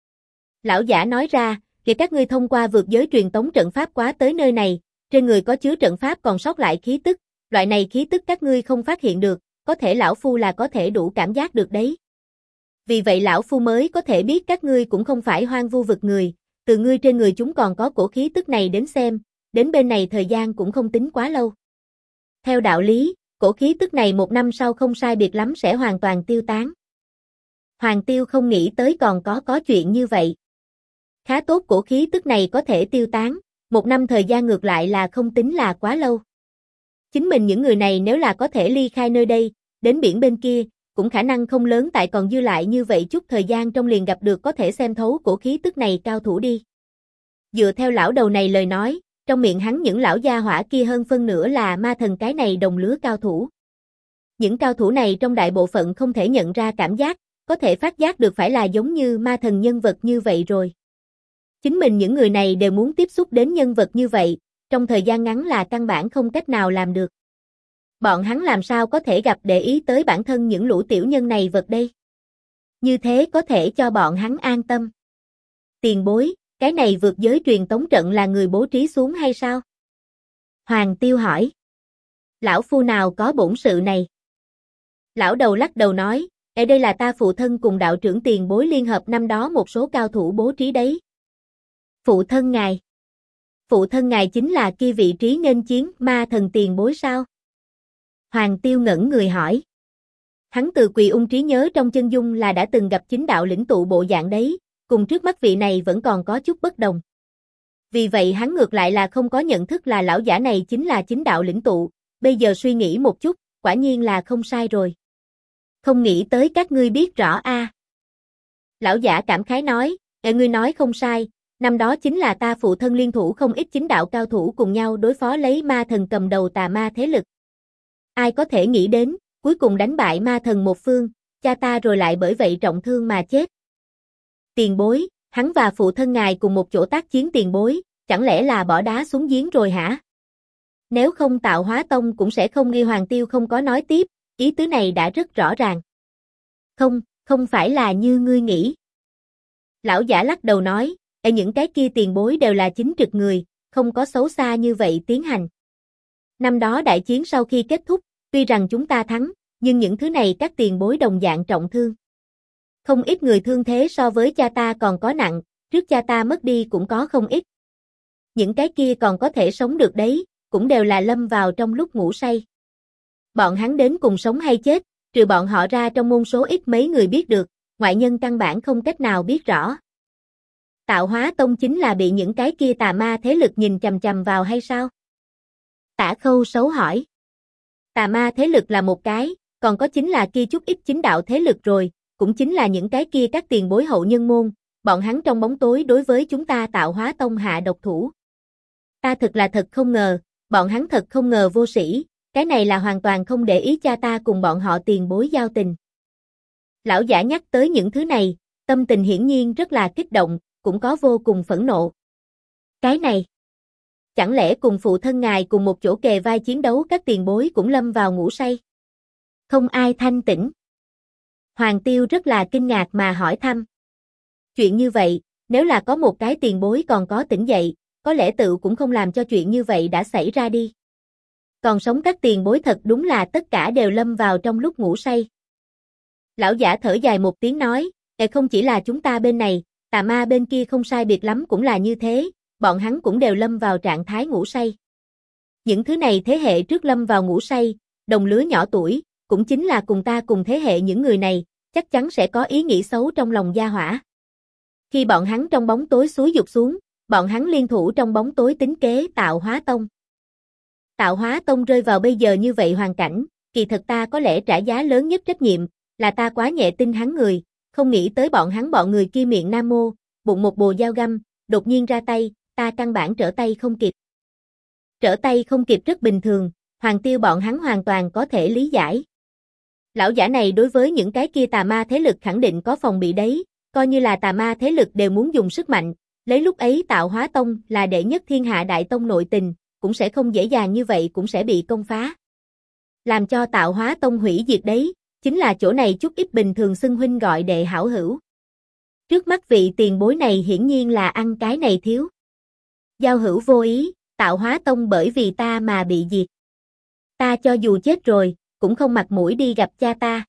[SPEAKER 1] Lão giả nói ra, các ngươi thông qua vượt giới truyền tống trận pháp quá tới nơi này, trên người có chứa trận pháp còn sót lại khí tức, loại này khí tức các ngươi không phát hiện được, có thể lão phu là có thể đủ cảm giác được đấy. Vì vậy lão phu mới có thể biết các ngươi cũng không phải hoang vu vực người, từ ngươi trên người chúng còn có cổ khí tức này đến xem, đến bên này thời gian cũng không tính quá lâu. Theo đạo lý, cổ khí tức này 1 năm sau không sai biệt lắm sẽ hoàn toàn tiêu tán. Hoàng Tiêu không nghĩ tới còn có chuyện như vậy. Khá tốt cổ khí tức này có thể tiêu tán, 1 năm thời gian ngược lại là không tính là quá lâu. Chính mình những người này nếu là có thể ly khai nơi đây, đến biển bên kia, cũng khả năng không lớn tại còn dư lại như vậy chút thời gian trong liền gặp được có thể xem thấu cổ khí tức này cao thủ đi. Dựa theo lão đầu này lời nói, trong miệng hắn những lão gia hỏa kia hơn phân nửa là ma thần cái này đồng lứa cao thủ. Những cao thủ này trong đại bộ phận không thể nhận ra cảm giác, có thể phát giác được phải là giống như ma thần nhân vật như vậy rồi. Chính mình những người này đều muốn tiếp xúc đến nhân vật như vậy, trong thời gian ngắn là căn bản không cách nào làm được. Bọn hắn làm sao có thể gặp để ý tới bản thân những lũ tiểu nhân này vật đây? Như thế có thể cho bọn hắn an tâm. Tiền bối, cái này vượt giới truyền tống trận là người bố trí xuống hay sao? Hoàng Tiêu hỏi. Lão phu nào có bổn sự này? Lão đầu lắc đầu nói, đây là ta phụ thân cùng đạo trưởng tiền bối liên hợp năm đó một số cao thủ bố trí đấy. Phụ thân ngài? Phụ thân ngài chính là kia vị trí nghênh chiến ma thần tiền bối sao? Hoàng Tiêu ngẩn người hỏi. Hắn từ Quỳ Ung trí nhớ trong chân dung là đã từng gặp chính đạo lĩnh tụ bộ dạng đấy, cùng trước mắt vị này vẫn còn có chút bất đồng. Vì vậy hắn ngược lại là không có nhận thức là lão giả này chính là chính đạo lĩnh tụ, bây giờ suy nghĩ một chút, quả nhiên là không sai rồi. Không nghĩ tới các ngươi biết rõ a. Lão giả cảm khái nói, ngươi nói không sai, năm đó chính là ta phụ thân liên thủ không ít chính đạo cao thủ cùng nhau đối phó lấy ma thần cầm đầu tà ma thế lực. Ai có thể nghĩ đến, cuối cùng đánh bại ma thần một phương, cha ta rồi lại bởi vậy trọng thương mà chết. Tiền bối, hắn và phụ thân ngài cùng một chỗ tác chiến tiền bối, chẳng lẽ là bỏ đá xuống giếng rồi hả? Nếu không Tạo Hóa Tông cũng sẽ không nghi. Hoàng Tiêu không có nói tiếp, ý tứ này đã rất rõ ràng. Không phải là như ngươi nghĩ. Lão giả lắc đầu nói, những cái kia tiền bối đều là chính trực người, không có xấu xa như vậy tiến hành. Năm đó đại chiến sau khi kết thúc, tuy rằng chúng ta thắng, nhưng những thứ này các tiền bối đồng dạng trọng thương. Không ít người thương thế so với cha ta còn có nặng, trước cha ta mất đi cũng có không ít. Những cái kia còn có thể sống được đấy, cũng đều là lâm vào trong lúc ngủ say. Bọn hắn đến cùng sống hay chết, trừ bọn họ ra trong môn số ít mấy người biết được, ngoại nhân căn bản không cách nào biết rõ. Tạo Hóa Tông chính là bị những cái kia tà ma thế lực nhìn chằm chằm vào hay sao? Tả Khâu xấu hỏi. Tà ma thế lực là một cái, còn có chính là kia chút ít chính đạo thế lực rồi, cũng chính là những cái kia các tiền bối hậu nhân môn, bọn hắn trong bóng tối đối với chúng ta Tạo Hóa Tông hạ độc thủ. Ta thật không ngờ, bọn hắn thật không ngờ vô sĩ, cái này là hoàn toàn không để ý cha ta cùng bọn họ tiền bối giao tình. Lão giả nhắc tới những thứ này, tâm tình hiển nhiên rất là kích động, cũng có vô cùng phẫn nộ. Cái này, chẳng lẽ cùng phụ thân ngài cùng một chỗ kề vai chiến đấu các tiền bối cũng lâm vào ngủ say? Không ai thanh tỉnh. Hoàng Tiêu rất là kinh ngạc mà hỏi thăm. Chuyện như vậy, nếu là có một cái tiền bối còn có tỉnh dậy, có lẽ tự cũng không làm cho chuyện như vậy đã xảy ra đi. Còn sống các tiền bối thật đúng là tất cả đều lâm vào trong lúc ngủ say. Lão giả thở dài một tiếng nói, không chỉ là chúng ta bên này, tà ma bên kia không sai biệt lắm cũng là như thế, bọn hắn cũng đều lâm vào trạng thái ngủ say. Những thứ này thế hệ trước lâm vào ngủ say, đồng lứa nhỏ tuổi, cũng chính là cùng ta cùng thế hệ những người này, chắc chắn sẽ có ý nghĩ xấu trong lòng gia hỏa. Khi bọn hắn trong bóng tối xúi giục xuống, bọn hắn liên thủ trong bóng tối tính kế Tạo Hóa Tông. Tạo Hóa Tông rơi vào bây giờ như vậy hoàn cảnh, kỳ thật ta có lẽ trả giá lớn nhất trách nhiệm, là ta quá nhẹ tin hắn người, không nghĩ tới bọn người kia miệng nam mô, bụng một bồ dao găm, đột nhiên ra tay, ta căn bản trở tay không kịp. Trở tay không kịp rất bình thường, Hoàng Tiêu bọn hắn hoàn toàn có thể lý giải. Lão giả này đối với những cái kia tà ma thế lực khẳng định có phòng bị đấy, coi như là tà ma thế lực đều muốn dùng sức mạnh, lấy lúc ấy Tạo Hóa Tông là đệ nhất thiên hạ đại tông nội tình, cũng sẽ không dễ dàng như vậy cũng sẽ bị công phá. Làm cho Tạo Hóa Tông hủy diệt đấy, chính là chỗ này chút ít bình thường xưng huynh gọi đệ hảo hữu. Trước mắt vị tiền bối này hiển nhiên là ăn cái này thiếu. Giao hữu vô ý, Tạo Hóa Tông bởi vì ta mà bị diệt. Ta cho dù chết rồi, cũng không mặt mũi đi gặp cha ta.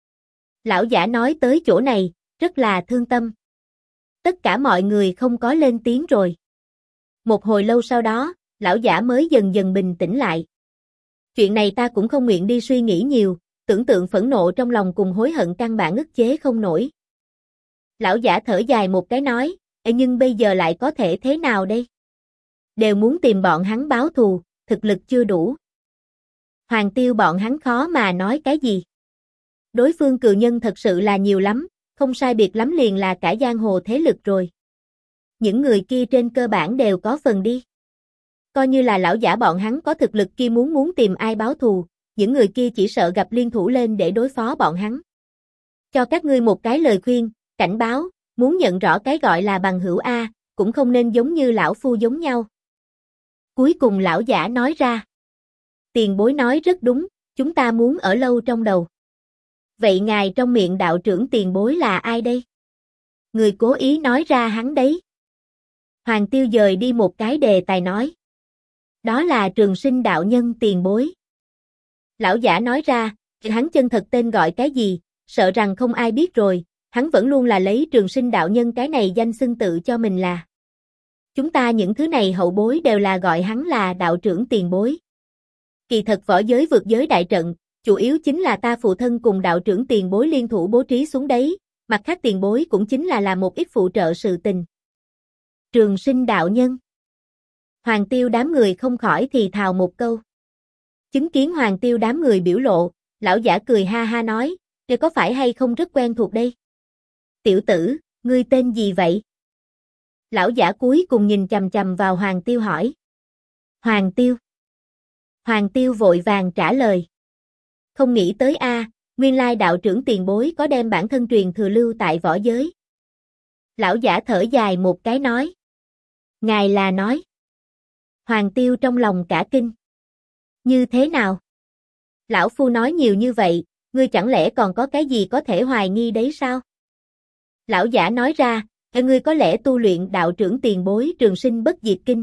[SPEAKER 1] Lão giả nói tới chỗ này, rất là thương tâm. Tất cả mọi người không có lên tiếng rồi. Một hồi lâu sau đó, lão giả mới dần dần bình tĩnh lại. Chuyện này ta cũng không nguyện đi suy nghĩ nhiều, tưởng tượng phẫn nộ trong lòng cùng hối hận căn bản ức chế không nổi. Lão giả thở dài một cái nói, nhưng bây giờ lại có thể thế nào đây? Đều muốn tìm bọn hắn báo thù, thực lực chưa đủ. Hoàng Tiêu bọn hắn khó mà nói cái gì. Đối phương cừu nhân thật sự là nhiều lắm, không sai biệt lắm liền là cả giang hồ thế lực rồi. Những người kia trên cơ bản đều có phần đi. Coi như là lão giả bọn hắn có thực lực kia muốn tìm ai báo thù, những người kia chỉ sợ gặp liên thủ lên để đối phó bọn hắn. Cho các ngươi một cái lời khuyên, cảnh báo, muốn nhận rõ cái gọi là bằng hữu A, cũng không nên giống như lão phu giống nhau. Cuối cùng lão giả nói ra. Tiền bối nói rất đúng, chúng ta muốn ở lâu trong đầu. Vậy ngài trong miệng đạo trưởng tiền bối là ai đây? Người cố ý nói ra hắn đấy. Hoàng Tiêu dời đi một cái đề tài nói. Đó là Trường Sinh đạo nhân tiền bối. Lão giả nói ra, hắn chân thật tên gọi cái gì, sợ rằng không ai biết rồi, hắn vẫn luôn là lấy Trường Sinh đạo nhân cái này danh xưng tự cho mình là. Chúng ta những thứ này hậu bối đều là gọi hắn là đạo trưởng tiền bối. Kỳ thật võ giới vượt giới đại trận, chủ yếu chính là ta phụ thân cùng đạo trưởng tiền bối liên thủ bố trí xuống đấy, mặt khác tiền bối cũng chính là làm một ít phụ trợ sự tình. Trường Sinh đạo nhân. Hoàng Tiêu đám người không khỏi thì thào một câu. Chứng kiến Hoàng Tiêu đám người biểu lộ, lão giả cười ha ha nói, "Ngươi có phải hay không rất quen thuộc đây?" "Tiểu tử, ngươi tên gì vậy?" Lão giả cuối cùng nhìn chằm chằm vào Hoàng Tiêu hỏi. "Hoàng Tiêu." Hoàng Tiêu vội vàng trả lời. Không nghĩ tới nguyên lai đạo trưởng tiền bối có đem bản thân truyền thừa lưu tại võ giới. Lão giả thở dài một cái nói. Ngài là nói. Hoàng Tiêu trong lòng cả kinh. Như thế nào? Lão phu nói nhiều như vậy, ngươi chẳng lẽ còn có cái gì có thể hoài nghi đấy sao? Lão giả nói ra, ngươi có lẽ tu luyện đạo trưởng tiền bối Trường Sinh bất diệt kinh.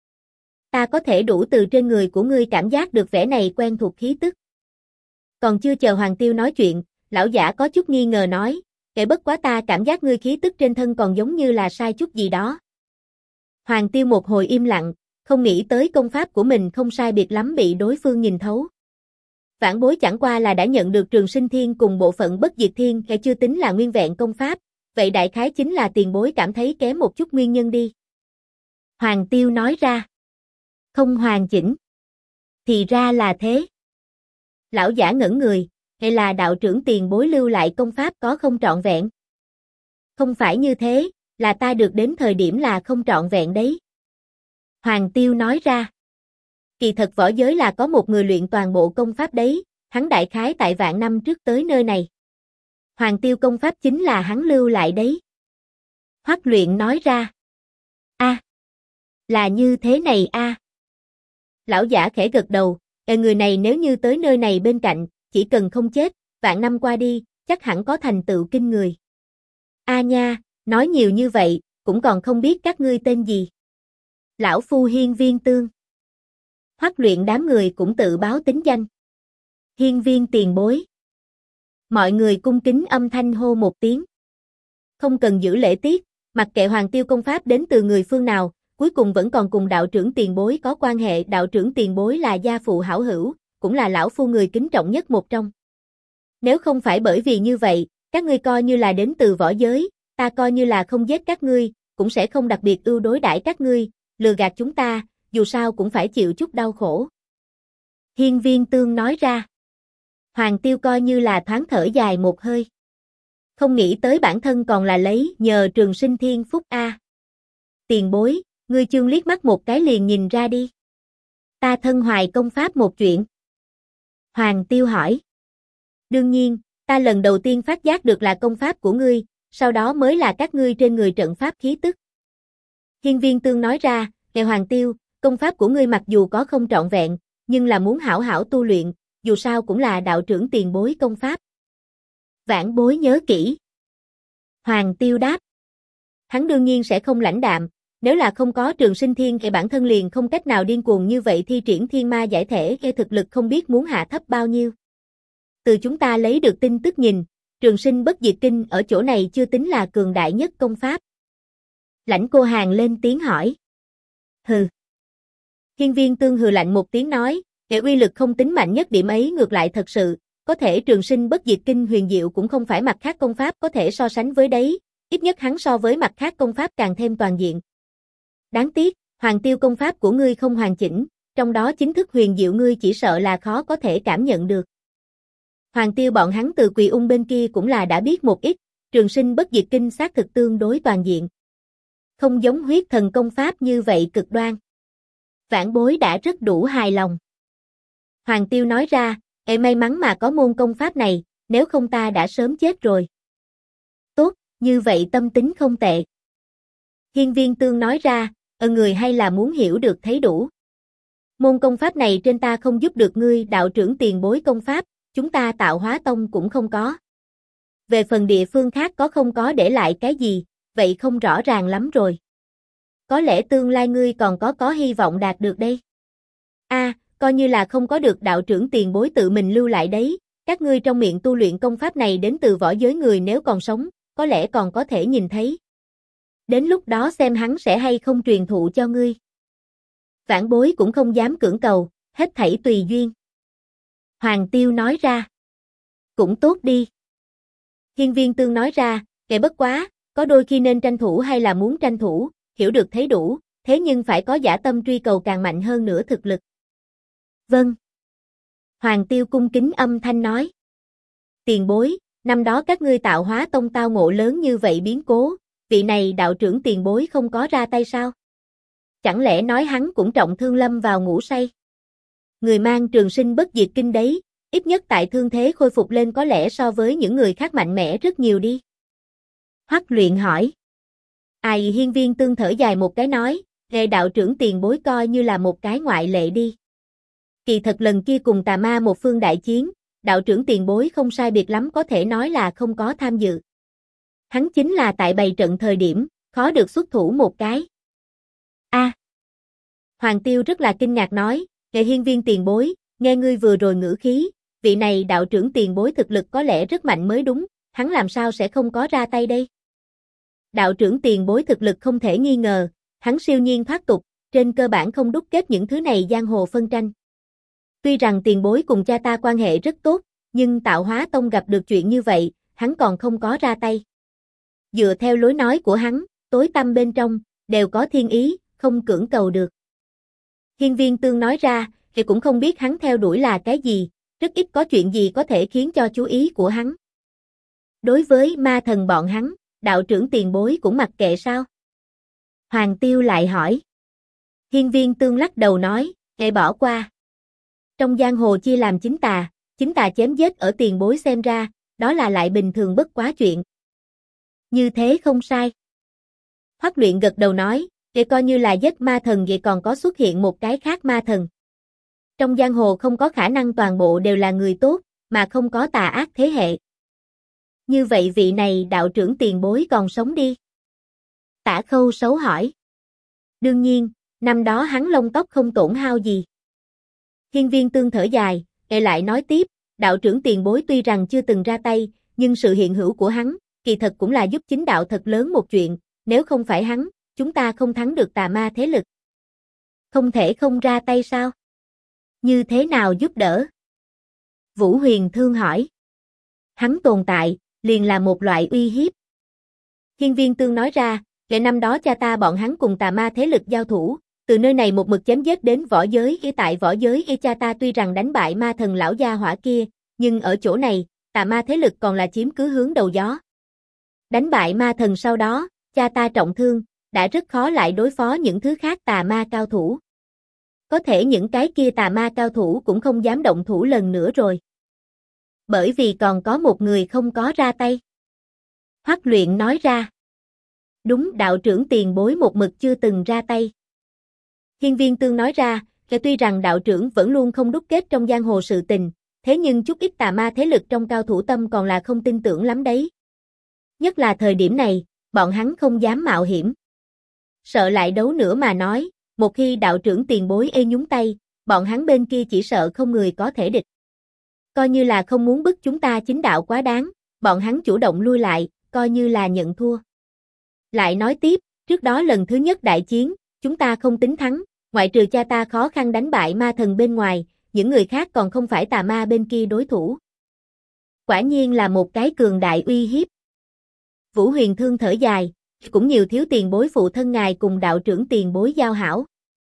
[SPEAKER 1] Ta có thể đủ từ trên người của ngươi cảm giác được vẻ này quen thuộc khí tức. Còn chưa chờ Hoàng Tiêu nói chuyện, lão giả có chút nghi ngờ nói, kể bất quá ta cảm giác ngươi khí tức trên thân còn giống như là sai chút gì đó. Hoàng Tiêu một hồi im lặng, không nghĩ tới công pháp của mình không sai biệt lắm bị đối phương nhìn thấu. Vãn bối chẳng qua là đã nhận được Trường Sinh Thiên cùng bộ phận bất diệt thiên hay chưa tính là nguyên vẹn công pháp, vậy đại khái chính là tiền bối cảm thấy kém một chút nguyên nhân đi. Hoàng Tiêu nói ra. Không hoàn chỉnh. Thì ra là thế. Lão giả ngẩn người, hay là đạo trưởng tiền bối lưu lại công pháp có không trọn vẹn? Không phải như thế, là ta được đến thời điểm là không trọn vẹn đấy. Hoàng Tiêu nói ra. Kỳ thật võ giới là có một người luyện toàn bộ công pháp đấy, hắn đại khái tại vạn năm trước tới nơi này. Hoàng Tiêu công pháp chính là hắn lưu lại đấy. Hoắc Luyện nói ra. Là như thế này Lão giả khẽ gật đầu, người này nếu như tới nơi này bên cạnh, chỉ cần không chết, vạn năm qua đi, chắc hẳn có thành tựu kinh người. Nha, nói nhiều như vậy, cũng còn không biết các ngươi tên gì. Lão phu Hiên Viên Tương. Hoắc Luyện đám người cũng tự báo tính danh. Hiên Viên tiền bối. Mọi người cung kính âm thanh hô một tiếng. Không cần giữ lễ tiết, mặc kệ Hoàng Tiêu công pháp đến từ người phương nào, cuối cùng vẫn còn cùng đạo trưởng tiền bối có quan hệ. Đạo trưởng tiền bối là gia phụ hảo hữu, cũng là lão phu người kính trọng nhất một trong. Nếu không phải bởi vì như vậy, các ngươi coi như là đến từ võ giới, ta coi như là không giết các ngươi, cũng sẽ không đặc biệt ưu đối đãi các ngươi, lừa gạt chúng ta, dù sao cũng phải chịu chút đau khổ. Hiên Viên Tương nói ra. Hoàng Tiêu coi như là thoáng thở dài một hơi. Không nghĩ tới bản thân còn là lấy nhờ Trường Sinh Thiên Phúc a. Tiền bối, ngươi chương liếc mắt một cái liền nhìn ra đi. Ta thân hoài công pháp một chuyện. Hoàng Tiêu hỏi. Đương nhiên, ta lần đầu tiên phát giác được là công pháp của ngươi, sau đó mới là các ngươi trên người trận pháp khí tức. Hiên Viên Tương nói ra, nghe Hoàng Tiêu, công pháp của ngươi mặc dù có không trọn vẹn, nhưng là muốn hảo hảo tu luyện, dù sao cũng là đạo trưởng tiền bối công pháp. Vãn bối nhớ kỹ. Hoàng Tiêu đáp. Hắn đương nhiên sẽ không lãnh đạm, nếu là không có Trường Sinh Thiên thì bản thân liền không cách nào điên cuồng như vậy thi triển thiên ma giải thể khi thực lực không biết muốn hạ thấp bao nhiêu. Từ chúng ta lấy được tin tức nhìn, Trường Sinh Bất Diệt Kinh ở chỗ này chưa tính là cường đại nhất công pháp. Lãnh Cô Hàn lên tiếng hỏi. Hừ. Hiên Viên Tương hừ lạnh một tiếng nói, kẻ uy lực không tính mạnh nhất điểm ấy ngược lại thật sự, có thể Trường Sinh Bất Diệt Kinh huyền diệu cũng không phải mặt khác công pháp có thể so sánh với đấy, ít nhất hắn so với mặt khác công pháp càng thêm toàn diện. Đáng tiếc, Hoàng Tiêu công pháp của ngươi không hoàn chỉnh, trong đó chính thức huyền diệu ngươi chỉ sợ là khó có thể cảm nhận được. Hoàng Tiêu bọn hắn từ Quỳ Ung bên kia cũng là đã biết một ít, Trường Sinh Bất Diệt Kinh xác thực tương đối toàn diện. Không giống huyết thần công pháp như vậy cực đoan. Vãn bối đã rất đủ hài lòng. Hoàng Tiêu nói ra, may mắn mà có môn công pháp này, nếu không ta đã sớm chết rồi. Tốt, như vậy tâm tính không tệ. Hiên Viên Tương nói ra, người hay là muốn hiểu được thấy đủ. Môn công pháp này trên ta không giúp được ngươi, đạo trưởng tiền bối công pháp, chúng ta Tạo Hóa Tông cũng không có. Về phần địa phương khác có không có để lại cái gì, vậy không rõ ràng lắm rồi. Có lẽ tương lai ngươi còn có hy vọng đạt được đây. Coi như là không có được đạo trưởng tiền bối tự mình lưu lại đấy, các ngươi trong miệng tu luyện công pháp này đến từ võ giới người nếu còn sống, có lẽ còn có thể nhìn thấy. Đến lúc đó xem hắn sẽ hay không truyền thụ cho ngươi. Vãn bối cũng không dám cưỡng cầu, hết thảy tùy duyên. Hoàng Tiêu nói ra. Cũng tốt đi. Hiên Viên Tương nói ra, bất quá, có đôi khi nên tranh thủ hay là muốn tranh thủ, hiểu được thấy đủ, thế nhưng phải có dã tâm truy cầu càng mạnh hơn nữa thực lực. Vâng. Hoàng Tiêu cung kính âm thanh nói. Tiền bối, năm đó các ngươi Tạo Hóa Tông tao ngộ lớn như vậy biến cố, vị này đạo trưởng tiền bối không có ra tay sao? Chẳng lẽ nói hắn cũng trọng thương lâm vào ngủ say? Người mang Trường Sinh Bất Diệt Kinh đấy, ít nhất tại thương thế khôi phục lên có lẽ so với những người khác mạnh mẽ rất nhiều đi. Hoắc Luyện hỏi. Hiên Viên Tương thở dài một cái nói, đạo trưởng tiền bối coi như là một cái ngoại lệ đi. Kỳ thật lần kia cùng tà ma một phương đại chiến, đạo trưởng tiền bối không sai biệt lắm có thể nói là không có tham dự. Hắn chính là tại bày trận thời điểm, khó được xuất thủ một cái. Hoàng Tiêu rất là kinh ngạc nói, Hiên Viên tiền bối, nghe ngươi vừa rồi ngữ khí, vị này đạo trưởng tiền bối thực lực có lẽ rất mạnh mới đúng, hắn làm sao sẽ không có ra tay đây? Đạo trưởng tiền bối thực lực không thể nghi ngờ, hắn siêu nhiên thoát tục, trên cơ bản không đúc kết những thứ này giang hồ phân tranh. Tuy rằng tiền bối cùng cha ta quan hệ rất tốt, nhưng Tạo Hóa Tông gặp được chuyện như vậy, hắn còn không có ra tay. Dựa theo lối nói của hắn, tối tăm bên trong, đều có thiên ý, không cưỡng cầu được. Hiên Viên Tương nói ra, thì cũng không biết hắn theo đuổi là cái gì, rất ít có chuyện gì có thể khiến cho chú ý của hắn. Đối với ma thần bọn hắn, đạo trưởng tiền bối cũng mặc kệ sao? Hoàng Tiêu lại hỏi. Hiên Viên Tương lắc đầu nói, bỏ qua. Trong giang hồ chia làm chính tà chém giết ở tiền bối xem ra, đó là lại bình thường bất quá chuyện. Như thế không sai. Hoắc Luyện gật đầu nói, coi như là giết ma thần vậy còn có xuất hiện một cái khác ma thần. Trong giang hồ không có khả năng toàn bộ đều là người tốt, mà không có tà ác thế hệ. Như vậy vị này đạo trưởng tiền bối còn sống đi. Tả Khâu xấu hỏi. Đương nhiên, năm đó hắn lông tóc không tổn hao gì. Hiên Viên Tương thở dài, lại nói tiếp, đạo trưởng tiền bối tuy rằng chưa từng ra tay, nhưng sự hiện hữu của hắn, kỳ thật cũng là giúp chính đạo thật lớn một chuyện, nếu không phải hắn, chúng ta không thắng được tà ma thế lực. Không thể không ra tay sao? Như thế nào giúp đỡ? Vũ Huyền Thương hỏi. Hắn tồn tại, liền là một loại uy hiếp. Hiên Viên Tương nói ra, lẽ năm đó cha ta bọn hắn cùng tà ma thế lực giao thủ, từ nơi này một mực chém giết đến võ giới. Tại võ giới cha ta tuy rằng đánh bại ma thần lão gia hỏa kia, nhưng ở chỗ này, tà ma thế lực còn là chiếm cứ hướng đầu gió. Đánh bại ma thần sau đó, cha ta trọng thương, đã rất khó lại đối phó những thứ khác tà ma cao thủ. Có thể những cái kia tà ma cao thủ cũng không dám động thủ lần nữa rồi. Bởi vì còn có một người không có ra tay. Hoắc Luyện nói ra. Đúng, đạo trưởng tiền bối một mực chưa từng ra tay. Hiên Viên Tương nói ra, tuy rằng đạo trưởng vẫn luôn không đúc kết trong giang hồ sự tình, thế nhưng chút ít tà ma thế lực trong cao thủ tâm còn là không tin tưởng lắm đấy. Nhất là thời điểm này, bọn hắn không dám mạo hiểm. Sợ lại đấu nữa mà nói, một khi đạo trưởng tiền bối nhúng tay, bọn hắn bên kia chỉ sợ không người có thể địch. Coi như là không muốn bức chúng ta chính đạo quá đáng, bọn hắn chủ động lui lại, coi như là nhận thua. Lại nói tiếp, trước đó lần thứ nhất đại chiến, chúng ta không tính thắng, ngoại trừ cha ta khó khăn đánh bại ma thần bên ngoài, những người khác còn không phải tà ma bên kia đối thủ. Quả nhiên là một cái cường đại uy hiếp. Vũ Huyền Thương thở dài, cũng nhiều thiếu tiền bối phụ thân ngài cùng đạo trưởng tiền bối giao hảo.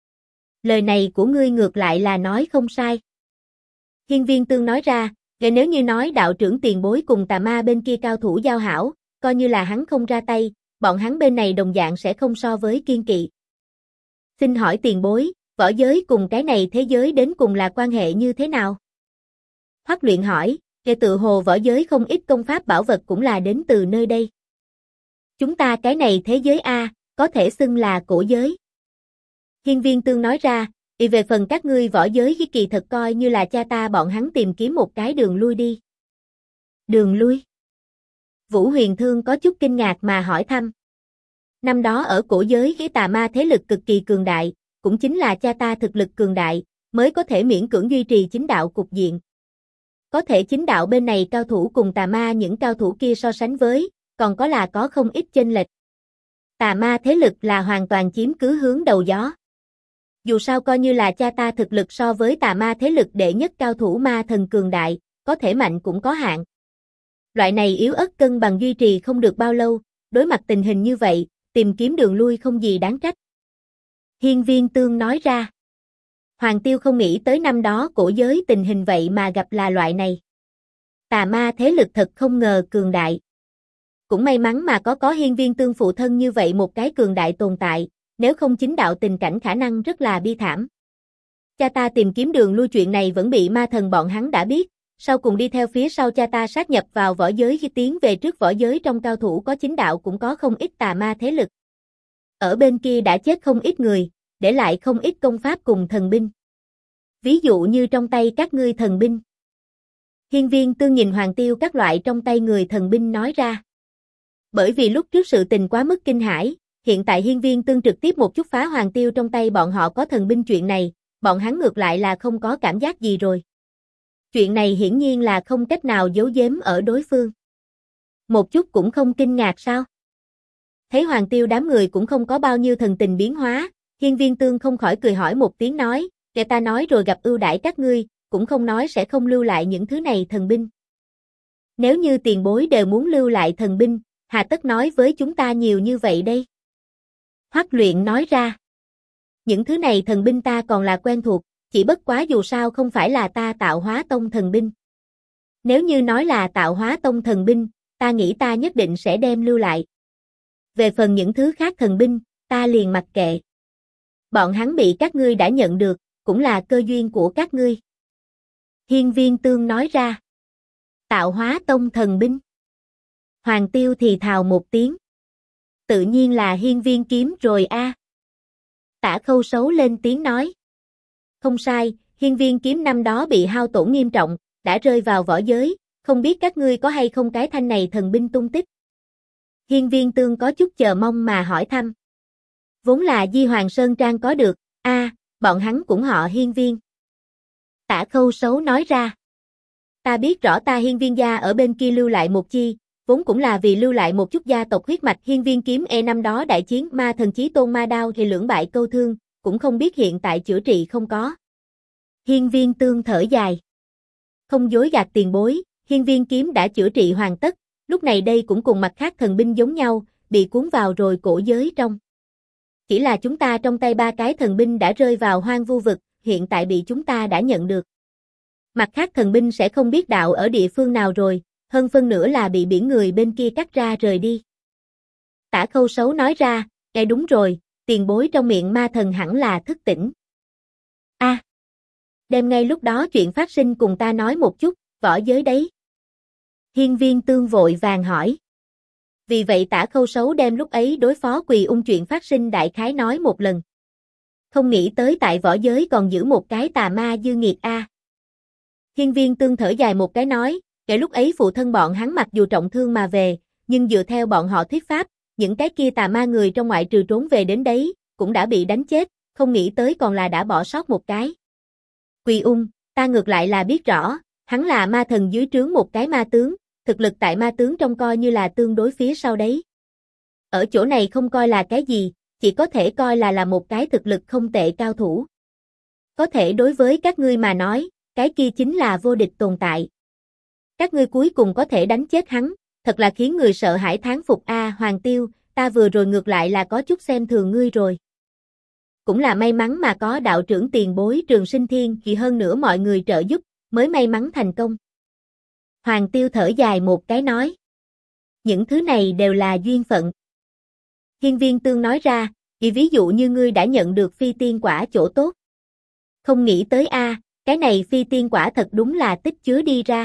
[SPEAKER 1] Lời này của ngươi ngược lại là nói không sai. Hiên Viên Tương nói ra, nếu như nói đạo trưởng tiền bối cùng tà ma bên kia cao thủ giao hảo, coi như là hắn không ra tay, bọn hắn bên này đồng dạng sẽ không so với kiên kỵ. Xin hỏi tiền bối, võ giới cùng cái này thế giới đến cùng là quan hệ như thế nào? Hoắc Luyện hỏi, tự hồ võ giới không ít công pháp bảo vật cũng là đến từ nơi đây. Chúng ta cái này thế giới A, có thể xưng là cổ giới. Hiên Viên Tương nói ra, về phần các ngươi võ giới kỳ thật coi như là cha ta bọn hắn tìm kiếm một cái đường lui đi. Đường lui? Vũ Huyền Thương có chút kinh ngạc mà hỏi thăm. Năm đó ở cổ giới tà ma thế lực cực kỳ cường đại, cũng chính là cha ta thực lực cường đại, mới có thể miễn cưỡng duy trì chính đạo cục diện. Có thể chính đạo bên này cao thủ cùng tà ma những cao thủ kia so sánh với, còn có không ít chênh lệch. Tà ma thế lực là hoàn toàn chiếm cứ hướng đầu gió. Dù sao coi như là cha ta thực lực so với tà ma thế lực đệ nhất cao thủ ma thần cường đại, có thể mạnh cũng có hạn. Loại này yếu ớt cân bằng duy trì không được bao lâu, đối mặt tình hình như vậy, tìm kiếm đường lui không gì đáng trách. Hiên Viên Tương nói ra. Hoàng Tiêu không nghĩ tới năm đó cổ giới tình hình vậy mà gặp là loại này. Tà ma thế lực thật không ngờ cường đại. Cũng may mắn mà có Hiên Viên Tương phụ thân như vậy một cái cường đại tồn tại, nếu không chính đạo tình cảnh khả năng rất là bi thảm. Cha ta tìm kiếm đường lui chuyện này vẫn bị ma thần bọn hắn đã biết, sau cùng đi theo phía sau cha ta sát nhập vào võ giới khi tiến về trước võ giới trong cao thủ có chính đạo cũng có không ít tà ma thế lực. Ở bên kia đã chết không ít người, để lại không ít công pháp cùng thần binh. Ví dụ như trong tay các ngươi thần binh. Hiên Viên Tương nhìn Hoàng Tiêu các loại trong tay người thần binh nói ra. Bởi vì lúc trước sự tình quá mức kinh hãi, hiện tại Hiên Viên Tương trực tiếp một chút phá Hoàng Tiêu trong tay bọn họ có thần binh chuyện này, bọn hắn ngược lại là không có cảm giác gì rồi. Chuyện này hiển nhiên là không cách nào giấu giếm ở đối phương. Một chút cũng không kinh ngạc sao? Thấy Hoàng Tiêu đám người cũng không có bao nhiêu thần tình biến hóa, Hiên Viên Tương không khỏi cười hỏi một tiếng nói, kẻ ta nói rồi gặp ưu đãi các ngươi, cũng không nói sẽ không lưu lại những thứ này thần binh. Nếu như tiền bối đều muốn lưu lại thần binh, hà tất nói với chúng ta nhiều như vậy đây? Hoắc Luyện nói ra. Những thứ này thần binh ta còn là quen thuộc, chỉ bất quá dù sao không phải là ta tạo hóa tông thần binh. Nếu như nói là tạo hóa tông thần binh, ta nghĩ ta nhất định sẽ đem lưu lại. Về phần những thứ khác thần binh, ta liền mặc kệ. Bọn hắn bị các ngươi đã nhận được, cũng là cơ duyên của các ngươi. Hiên Viên Tương nói ra. Tạo hóa tông thần binh. Hoàng Tiêu thì thào một tiếng. Tự nhiên là Hiên Viên kiếm rồi a. Tả Khâu Sấu lên tiếng nói. Không sai, Hiên Viên kiếm năm đó bị hao tổn nghiêm trọng, đã rơi vào võ giới, không biết các ngươi có hay không cái thanh này thần binh tung tích. Hiên Viên Tương có chút chờ mong mà hỏi thăm. Vốn là Di Hoàng Sơn Trang có được, bọn hắn cũng họ Hiên Viên. Tả Khâu Sấu nói ra. Ta biết rõ ta Hiên Viên gia ở bên kia lưu lại một chi, vốn cũng là vì lưu lại một chút gia tộc huyết mạch. Hiên viên kiếm năm đó đại chiến ma thần chí tôn ma đao thì lưỡng bại câu thương, cũng không biết hiện tại chữa trị không có. Hiên viên tương thở dài. Không dối gạt tiền bối, hiên viên kiếm đã chữa trị hoàn tất, lúc này đây cũng cùng mặt khác thần binh giống nhau, bị cuốn vào rồi cổ giới trong. Chỉ là chúng ta trong tay 3 cái thần binh đã rơi vào hoang vu vực, hiện tại bị chúng ta đã nhận được. Mặt khác thần binh sẽ không biết đạo ở địa phương nào rồi, hơn phân nửa là bị biển người bên kia cắt ra rời đi. Tả Khâu Sấu nói ra, đúng rồi, tiền bối trong miệng ma thần hẳn là thức tỉnh. Đem ngay lúc đó chuyện phát sinh cùng ta nói một chút, võ giới đấy. Hiên viên tương vội vàng hỏi. Vì vậy Tả Khâu Sấu đem lúc ấy đối phó Quỳ Ung chuyện phát sinh đại khái nói một lần. Không nghĩ tới tại võ giới còn giữ một cái tà ma dư nghiệt a. Hiên viên tương thở dài một cái nói, kể lúc ấy phụ thân bọn hắn mặc dù trọng thương mà về, nhưng dựa theo bọn họ thuyết pháp, những cái kia tà ma người trong ngoại trừ trốn về đến đấy, cũng đã bị đánh chết, không nghĩ tới còn là đã bỏ sót một cái. Quỳ Ung, ta ngược lại là biết rõ, hắn là ma thần dưới trướng một cái ma tướng, thực lực tại ma tướng trong coi như là tương đối phía sau đấy. Ở chỗ này không coi là cái gì, chỉ có thể coi là một cái thực lực không tệ cao thủ. Có thể đối với các ngươi mà nói, cái kia chính là vô địch tồn tại. Các ngươi cuối cùng có thể đánh chết hắn, thật là khiến người sợ hãi thán phục a. Hoàng Tiêu, ta vừa rồi ngược lại là có chút xem thường ngươi rồi. Cũng là may mắn mà có đạo trưởng tiền bối Trường Sinh Thiên thì hơn nữa mọi người trợ giúp, mới may mắn thành công. Hoàng Tiêu thở dài một cái nói. Những thứ này đều là duyên phận. Hiên viên tương nói ra, ví dụ như ngươi đã nhận được phi tiên quả chỗ tốt. Không nghĩ tới a, cái này phi tiên quả thật đúng là tích chứa đi ra.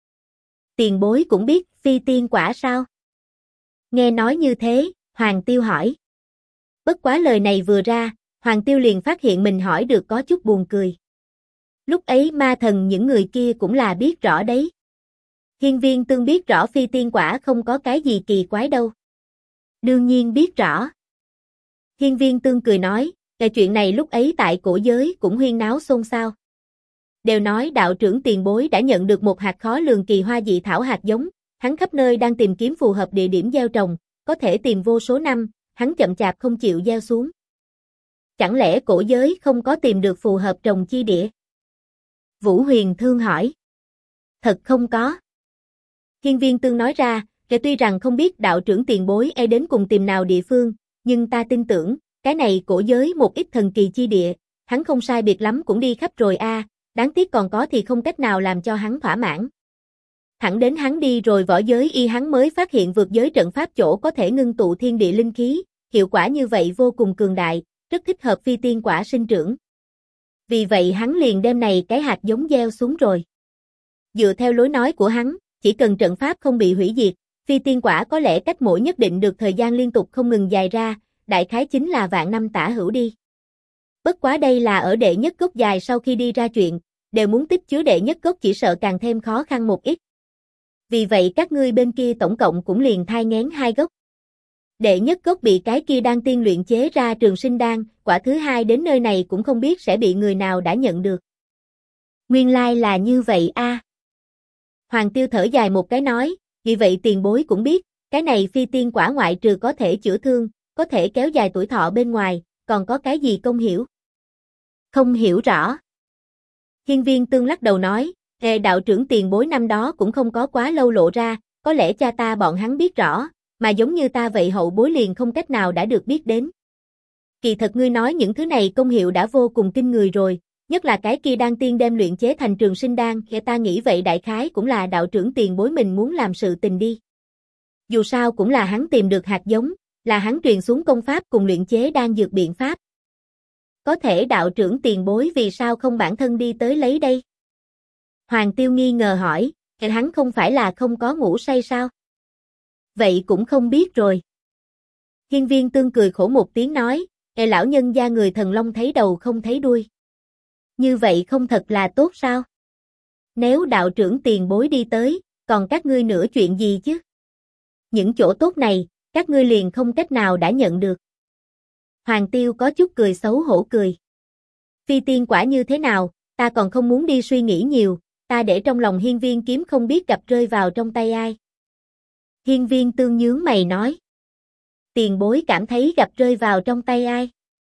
[SPEAKER 1] Tiền bối cũng biết phi tiên quả sao? Nghe nói như thế, Hoàng Tiêu hỏi. Bất quá lời này vừa ra, Hoàng Tiêu liền phát hiện mình hỏi được có chút buồn cười. Lúc ấy ma thần những người kia cũng là biết rõ đấy. Hiên viên tương biết rõ phi tiên quả không có cái gì kỳ quái đâu. Đương nhiên biết rõ. Hiên viên tương cười nói, cái chuyện này lúc ấy tại cổ giới cũng huyên náo xôn xao. Đều nói đạo trưởng tiền bối đã nhận được một hạt khó lường kỳ hoa dị thảo hạt giống, hắn khắp nơi đang tìm kiếm phù hợp địa điểm gieo trồng, có thể tìm vô số năm, hắn chậm chạp không chịu gieo xuống. Chẳng lẽ cổ giới không có tìm được phù hợp trồng chi địa? Vũ Huyền Thương hỏi. Thật không có. Hiên viên tương nói ra, kể tuy rằng không biết đạo trưởng tiền bối đến cùng tìm nào địa phương, nhưng ta tin tưởng, cái này cổ giới một ít thần kỳ chi địa, hắn không sai biệt lắm cũng đi khắp rồi a, đáng tiếc còn có thì không cách nào làm cho hắn thỏa mãn. Thẳng đến hắn đi rồi võ giới hắn mới phát hiện vượt giới trận pháp chỗ có thể ngưng tụ thiên địa linh khí, hiệu quả như vậy vô cùng cường đại, rất thích hợp phi tiên quả sinh trưởng. Vì vậy hắn liền đem này cái hạt giống gieo xuống rồi. Dựa theo lối nói của hắn, chỉ cần trận pháp không bị hủy diệt, phi tiên quả có lẽ cách mỗi nhất định được thời gian liên tục không ngừng dài ra, đại khái chính là vạn năm tả hữu đi. Bất quá đây là ở đệ nhất gốc dài sau khi đi ra chuyện, đều muốn tích chứa đệ nhất gốc chỉ sợ càng thêm khó khăn một ít. Vì vậy các ngươi bên kia tổng cộng cũng liền thai nghén 2 gốc. Đệ nhất gốc bị cái kia đan tiên luyện chế ra trường sinh đan, quả thứ hai đến nơi này cũng không biết sẽ bị người nào đã nhận được. Nguyên lai là như vậy a. Hoàng Tiêu thở dài một cái nói, vì vậy tiền bối cũng biết, cái này phi tiên quả ngoại trừ có thể chữa thương, có thể kéo dài tuổi thọ bên ngoài, còn có cái gì công hiểu? Không hiểu rõ. Hiên viên tương lắc đầu nói, đạo trưởng tiền bối năm đó cũng không có quá lâu lộ ra, có lẽ cha ta bọn hắn biết rõ, mà giống như ta vậy hậu bối liền không cách nào đã được biết đến. Kỳ thật ngươi nói những thứ này công hiệu đã vô cùng kinh người rồi, nhất là cái kia đan tiên đem luyện chế thành trường sinh đan, ta nghĩ vậy đại khái cũng là đạo trưởng tiền bối mình muốn làm sự tình đi. Dù sao cũng là hắn tìm được hạt giống, là hắn truyền xuống công pháp cùng luyện chế đan dược biện pháp. Có thể đạo trưởng tiền bối vì sao không bản thân đi tới lấy đây? Hoàng Tiêu nghi ngờ hỏi, hắn không phải là không có ngủ say sao? Vậy cũng không biết rồi. Hiên viên tương cười khổ một tiếng nói, lão nhân gia người thần long thấy đầu không thấy đuôi. Như vậy không thật là tốt sao? Nếu đạo trưởng tiền bối đi tới, còn các ngươi nữa chuyện gì chứ? Những chỗ tốt này, các ngươi liền không cách nào đã nhận được. Hoàng Tiêu có chút cười xấu hổ cười. Phi tiên quả như thế nào, ta còn không muốn đi suy nghĩ nhiều, ta để trong lòng hiên viên kiếm không biết gặp rơi vào trong tay ai. Hiên Viên Tương nhướng mày nói. Tiền bối cảm thấy gặp rơi vào trong tay ai?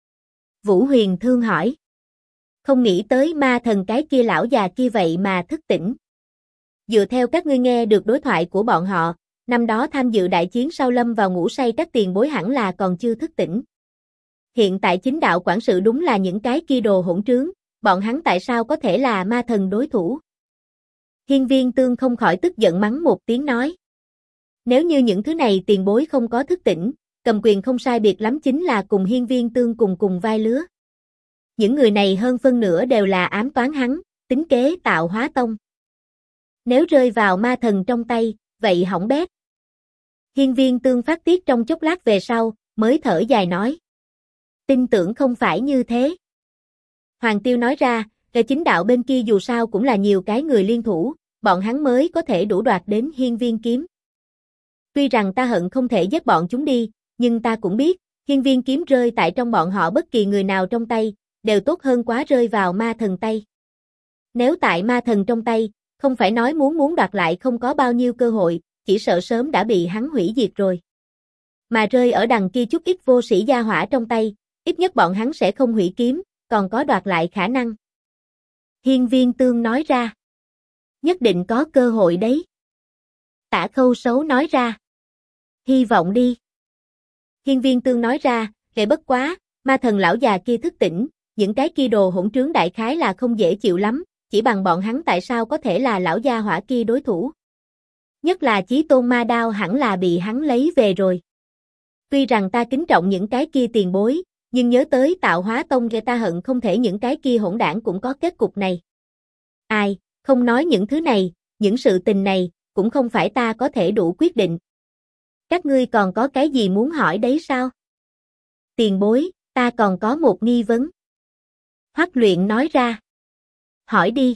[SPEAKER 1] Vũ Huyền Thương hỏi. Không nghĩ tới ma thần cái kia lão già kia vậy mà thức tỉnh. Dựa theo các ngươi nghe được đối thoại của bọn họ, năm đó tham dự đại chiến sau lâm vào ngủ say các tiền bối hẳn là còn chưa thức tỉnh. Hiện tại chính đạo quản sự đúng là những cái kia đồ hỗn trướng, bọn hắn tại sao có thể là ma thần đối thủ? Hiên Viên Tương không khỏi tức giận mắng một tiếng nói. Nếu như những thứ này tiền bối không có thức tỉnh, cầm quyền không sai biệt lắm chính là cùng Hiên Viên Tương cùng vai lứa. Những người này hơn phân nửa đều là ám toán hắn, tính kế tạo hóa tông. Nếu rơi vào ma thần trong tay, vậy hỏng bét. Hiên Viên Tương phát tiết trong chốc lát về sau, mới thở dài nói. Tin tưởng không phải như thế. Hoàng Tiêu nói ra, cái chính đạo bên kia dù sao cũng là nhiều cái người liên thủ, bọn hắn mới có thể đủ đoạt đến Hiên Viên kiếm. Tuy rằng ta hận không thể giết bọn chúng đi, nhưng ta cũng biết, Hiên Viên kiếm rơi tại trong bọn họ bất kỳ người nào trong tay, đều tốt hơn quá rơi vào ma thần tay. Nếu tại ma thần trong tay, không phải nói muốn đoạt lại không có bao nhiêu cơ hội, chỉ sợ sớm đã bị hắn hủy diệt rồi. Mà rơi ở đằng kia chút ít vô sĩ gia hỏa trong tay, ít nhất bọn hắn sẽ không hủy kiếm, còn có đoạt lại khả năng. Hiên Viên Tương nói ra. Nhất định có cơ hội đấy. Tả Khâu Sấu nói ra. Hy vọng đi. Hiên Viên Tương nói ra, kệ bất quá, ma thần lão già kia thức tỉnh, những cái kia đồ hỗn trướng đại khái là không dễ chịu lắm, chỉ bằng bọn hắn tại sao có thể là lão gia hỏa kia đối thủ. Nhất là Chí Tôn ma đao hẳn là bị hắn lấy về rồi. Tuy rằng ta kính trọng những cái kia tiền bối, nhưng nhớ tới tạo hóa tông kia ta hận không thể những cái kia hỗn đảng cũng có kết cục này. Ai, không nói những thứ này, những sự tình này, cũng không phải ta có thể đủ quyết định. Các ngươi còn có cái gì muốn hỏi đấy sao? Tiền bối, ta còn có một nghi vấn. Hoắc Luyện nói ra. Hỏi đi.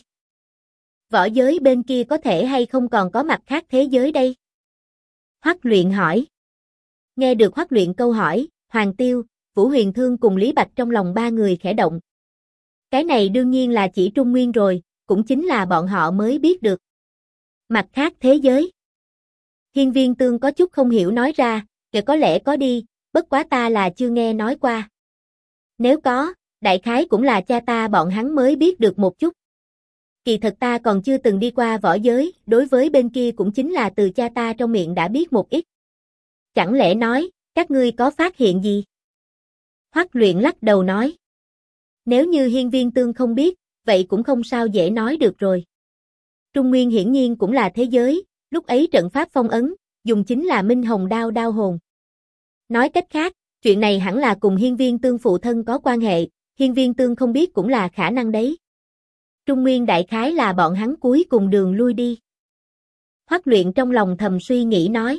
[SPEAKER 1] Võ giới bên kia có thể hay không còn có mặt khác thế giới đây? Hoắc Luyện hỏi. Nghe được Hoắc Luyện câu hỏi, Hoàng Tiêu, Vũ Huyền Thương cùng Lý Bạch trong lòng ba người khẽ động. Cái này đương nhiên là chỉ Trung Nguyên rồi, cũng chính là bọn họ mới biết được. Mặt khác thế giới. Hiên Viên Tương có chút không hiểu nói ra, kể có lẽ có đi, bất quá ta là chưa nghe nói qua. Nếu có, đại khái cũng là cha ta bọn hắn mới biết được một chút. Kỳ thật ta còn chưa từng đi qua võ giới, đối với bên kia cũng chính là từ cha ta trong miệng đã biết một ít. Chẳng lẽ nói, các ngươi có phát hiện gì? Hoắc Luyện lắc đầu nói. Nếu như Hiên Viên Tương không biết, vậy cũng không sao dễ nói được rồi. Trung Nguyên hiển nhiên cũng là thế giới, lúc ấy trận pháp phong ấn, dùng chính là Minh Hồng đao đao hồn. Nói cách khác, chuyện này hẳn là cùng Hiên Viên Tương phụ thân có quan hệ, Hiên Viên Tương không biết cũng là khả năng đấy. Trung Nguyên đại khái là bọn hắn cuối cùng đường lui đi. Hoắc Luyện trong lòng thầm suy nghĩ nói.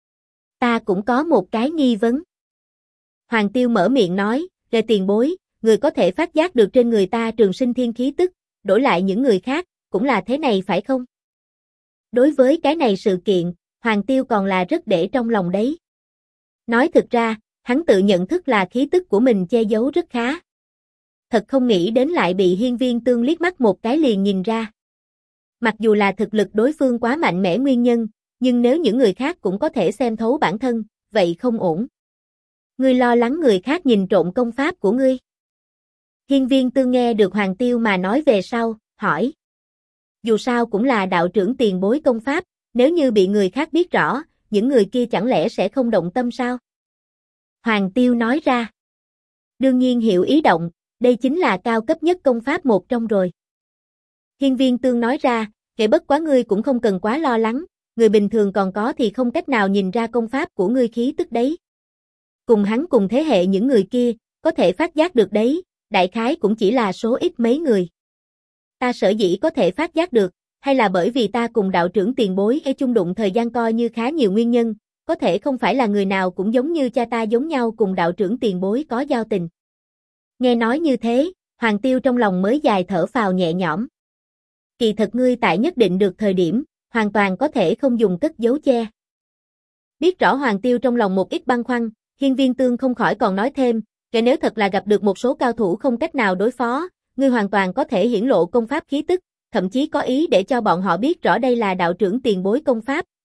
[SPEAKER 1] Ta cũng có một cái nghi vấn. Hoàng Tiêu mở miệng nói, về tiền bối, người có thể phát giác được trên người ta trường sinh thiên khí tức, đổi lại những người khác, cũng là thế này phải không? Đối với cái này sự kiện, Hoàng Tiêu còn là rất để trong lòng đấy. Nói thực ra, hắn tự nhận thức là khí tức của mình che giấu rất khá. Thật không nghĩ đến lại bị Hiên Viên Tương liếc mắt một cái liền nhìn ra. Mặc dù là thực lực đối phương quá mạnh mẽ nguyên nhân, nhưng nếu những người khác cũng có thể xem thấu bản thân, vậy không ổn. Ngươi lo lắng người khác nhìn trộm công pháp của ngươi. Hiên Viên Tương nghe được Hoàng Tiêu mà nói về sau, hỏi. Dù sao cũng là đạo trưởng tiền bối công pháp, nếu như bị người khác biết rõ, những người kia chẳng lẽ sẽ không động tâm sao? Hoàng Tiêu nói ra. Đương nhiên hiểu ý động, đây chính là cao cấp nhất công pháp một trong rồi. Hiên Viên Tương nói ra, kể bất quá ngươi cũng không cần quá lo lắng, người bình thường còn có thì không cách nào nhìn ra công pháp của ngươi khí tức đấy. Cùng hắn cùng thế hệ những người kia, có thể phát giác được đấy, đại khái cũng chỉ là số ít mấy người. Ta sở dĩ có thể phát giác được, hay là bởi vì ta cùng đạo trưởng tiền bối ở chung đụng thời gian coi như khá nhiều nguyên nhân, có thể không phải là người nào cũng giống như cha ta giống nhau cùng đạo trưởng tiền bối có giao tình. Nghe nói như thế, Hoàng Tiêu trong lòng mới dài thở phào nhẹ nhõm. Kỳ thật ngươi tại nhất định được thời điểm, hoàn toàn có thể không dùng cất giấu che. Biết rõ Hoàng Tiêu trong lòng một ít băn khoăn, Hiên Viên Tương không khỏi còn nói thêm, kể nếu thật là gặp được một số cao thủ không cách nào đối phó, ngươi hoàn toàn có thể hiển lộ công pháp khí tức, thậm chí có ý để cho bọn họ biết rõ đây là đạo trưởng tiền bối công pháp,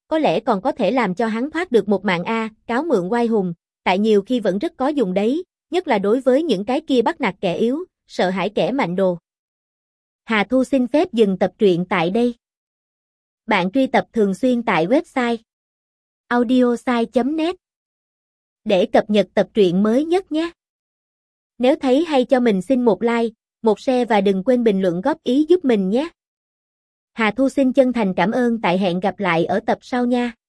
[SPEAKER 1] có lẽ còn có thể làm cho hắn thoát được một mạng a, cáo mượn oai hùng, tại nhiều khi vẫn rất có dùng đấy, nhất là đối với những cái kia bắt nạt kẻ yếu, sợ hãi kẻ mạnh đồ. Hà Thu xin phép dừng tập truyện tại đây. Bạn truy tập thường xuyên tại website audiosai.net để cập nhật tập truyện mới nhất nhé. Nếu thấy hay cho mình xin một like, một share và đừng quên bình luận góp ý giúp mình nhé. Hà Thu xin chân thành cảm ơn, tại hẹn gặp lại ở tập sau nha.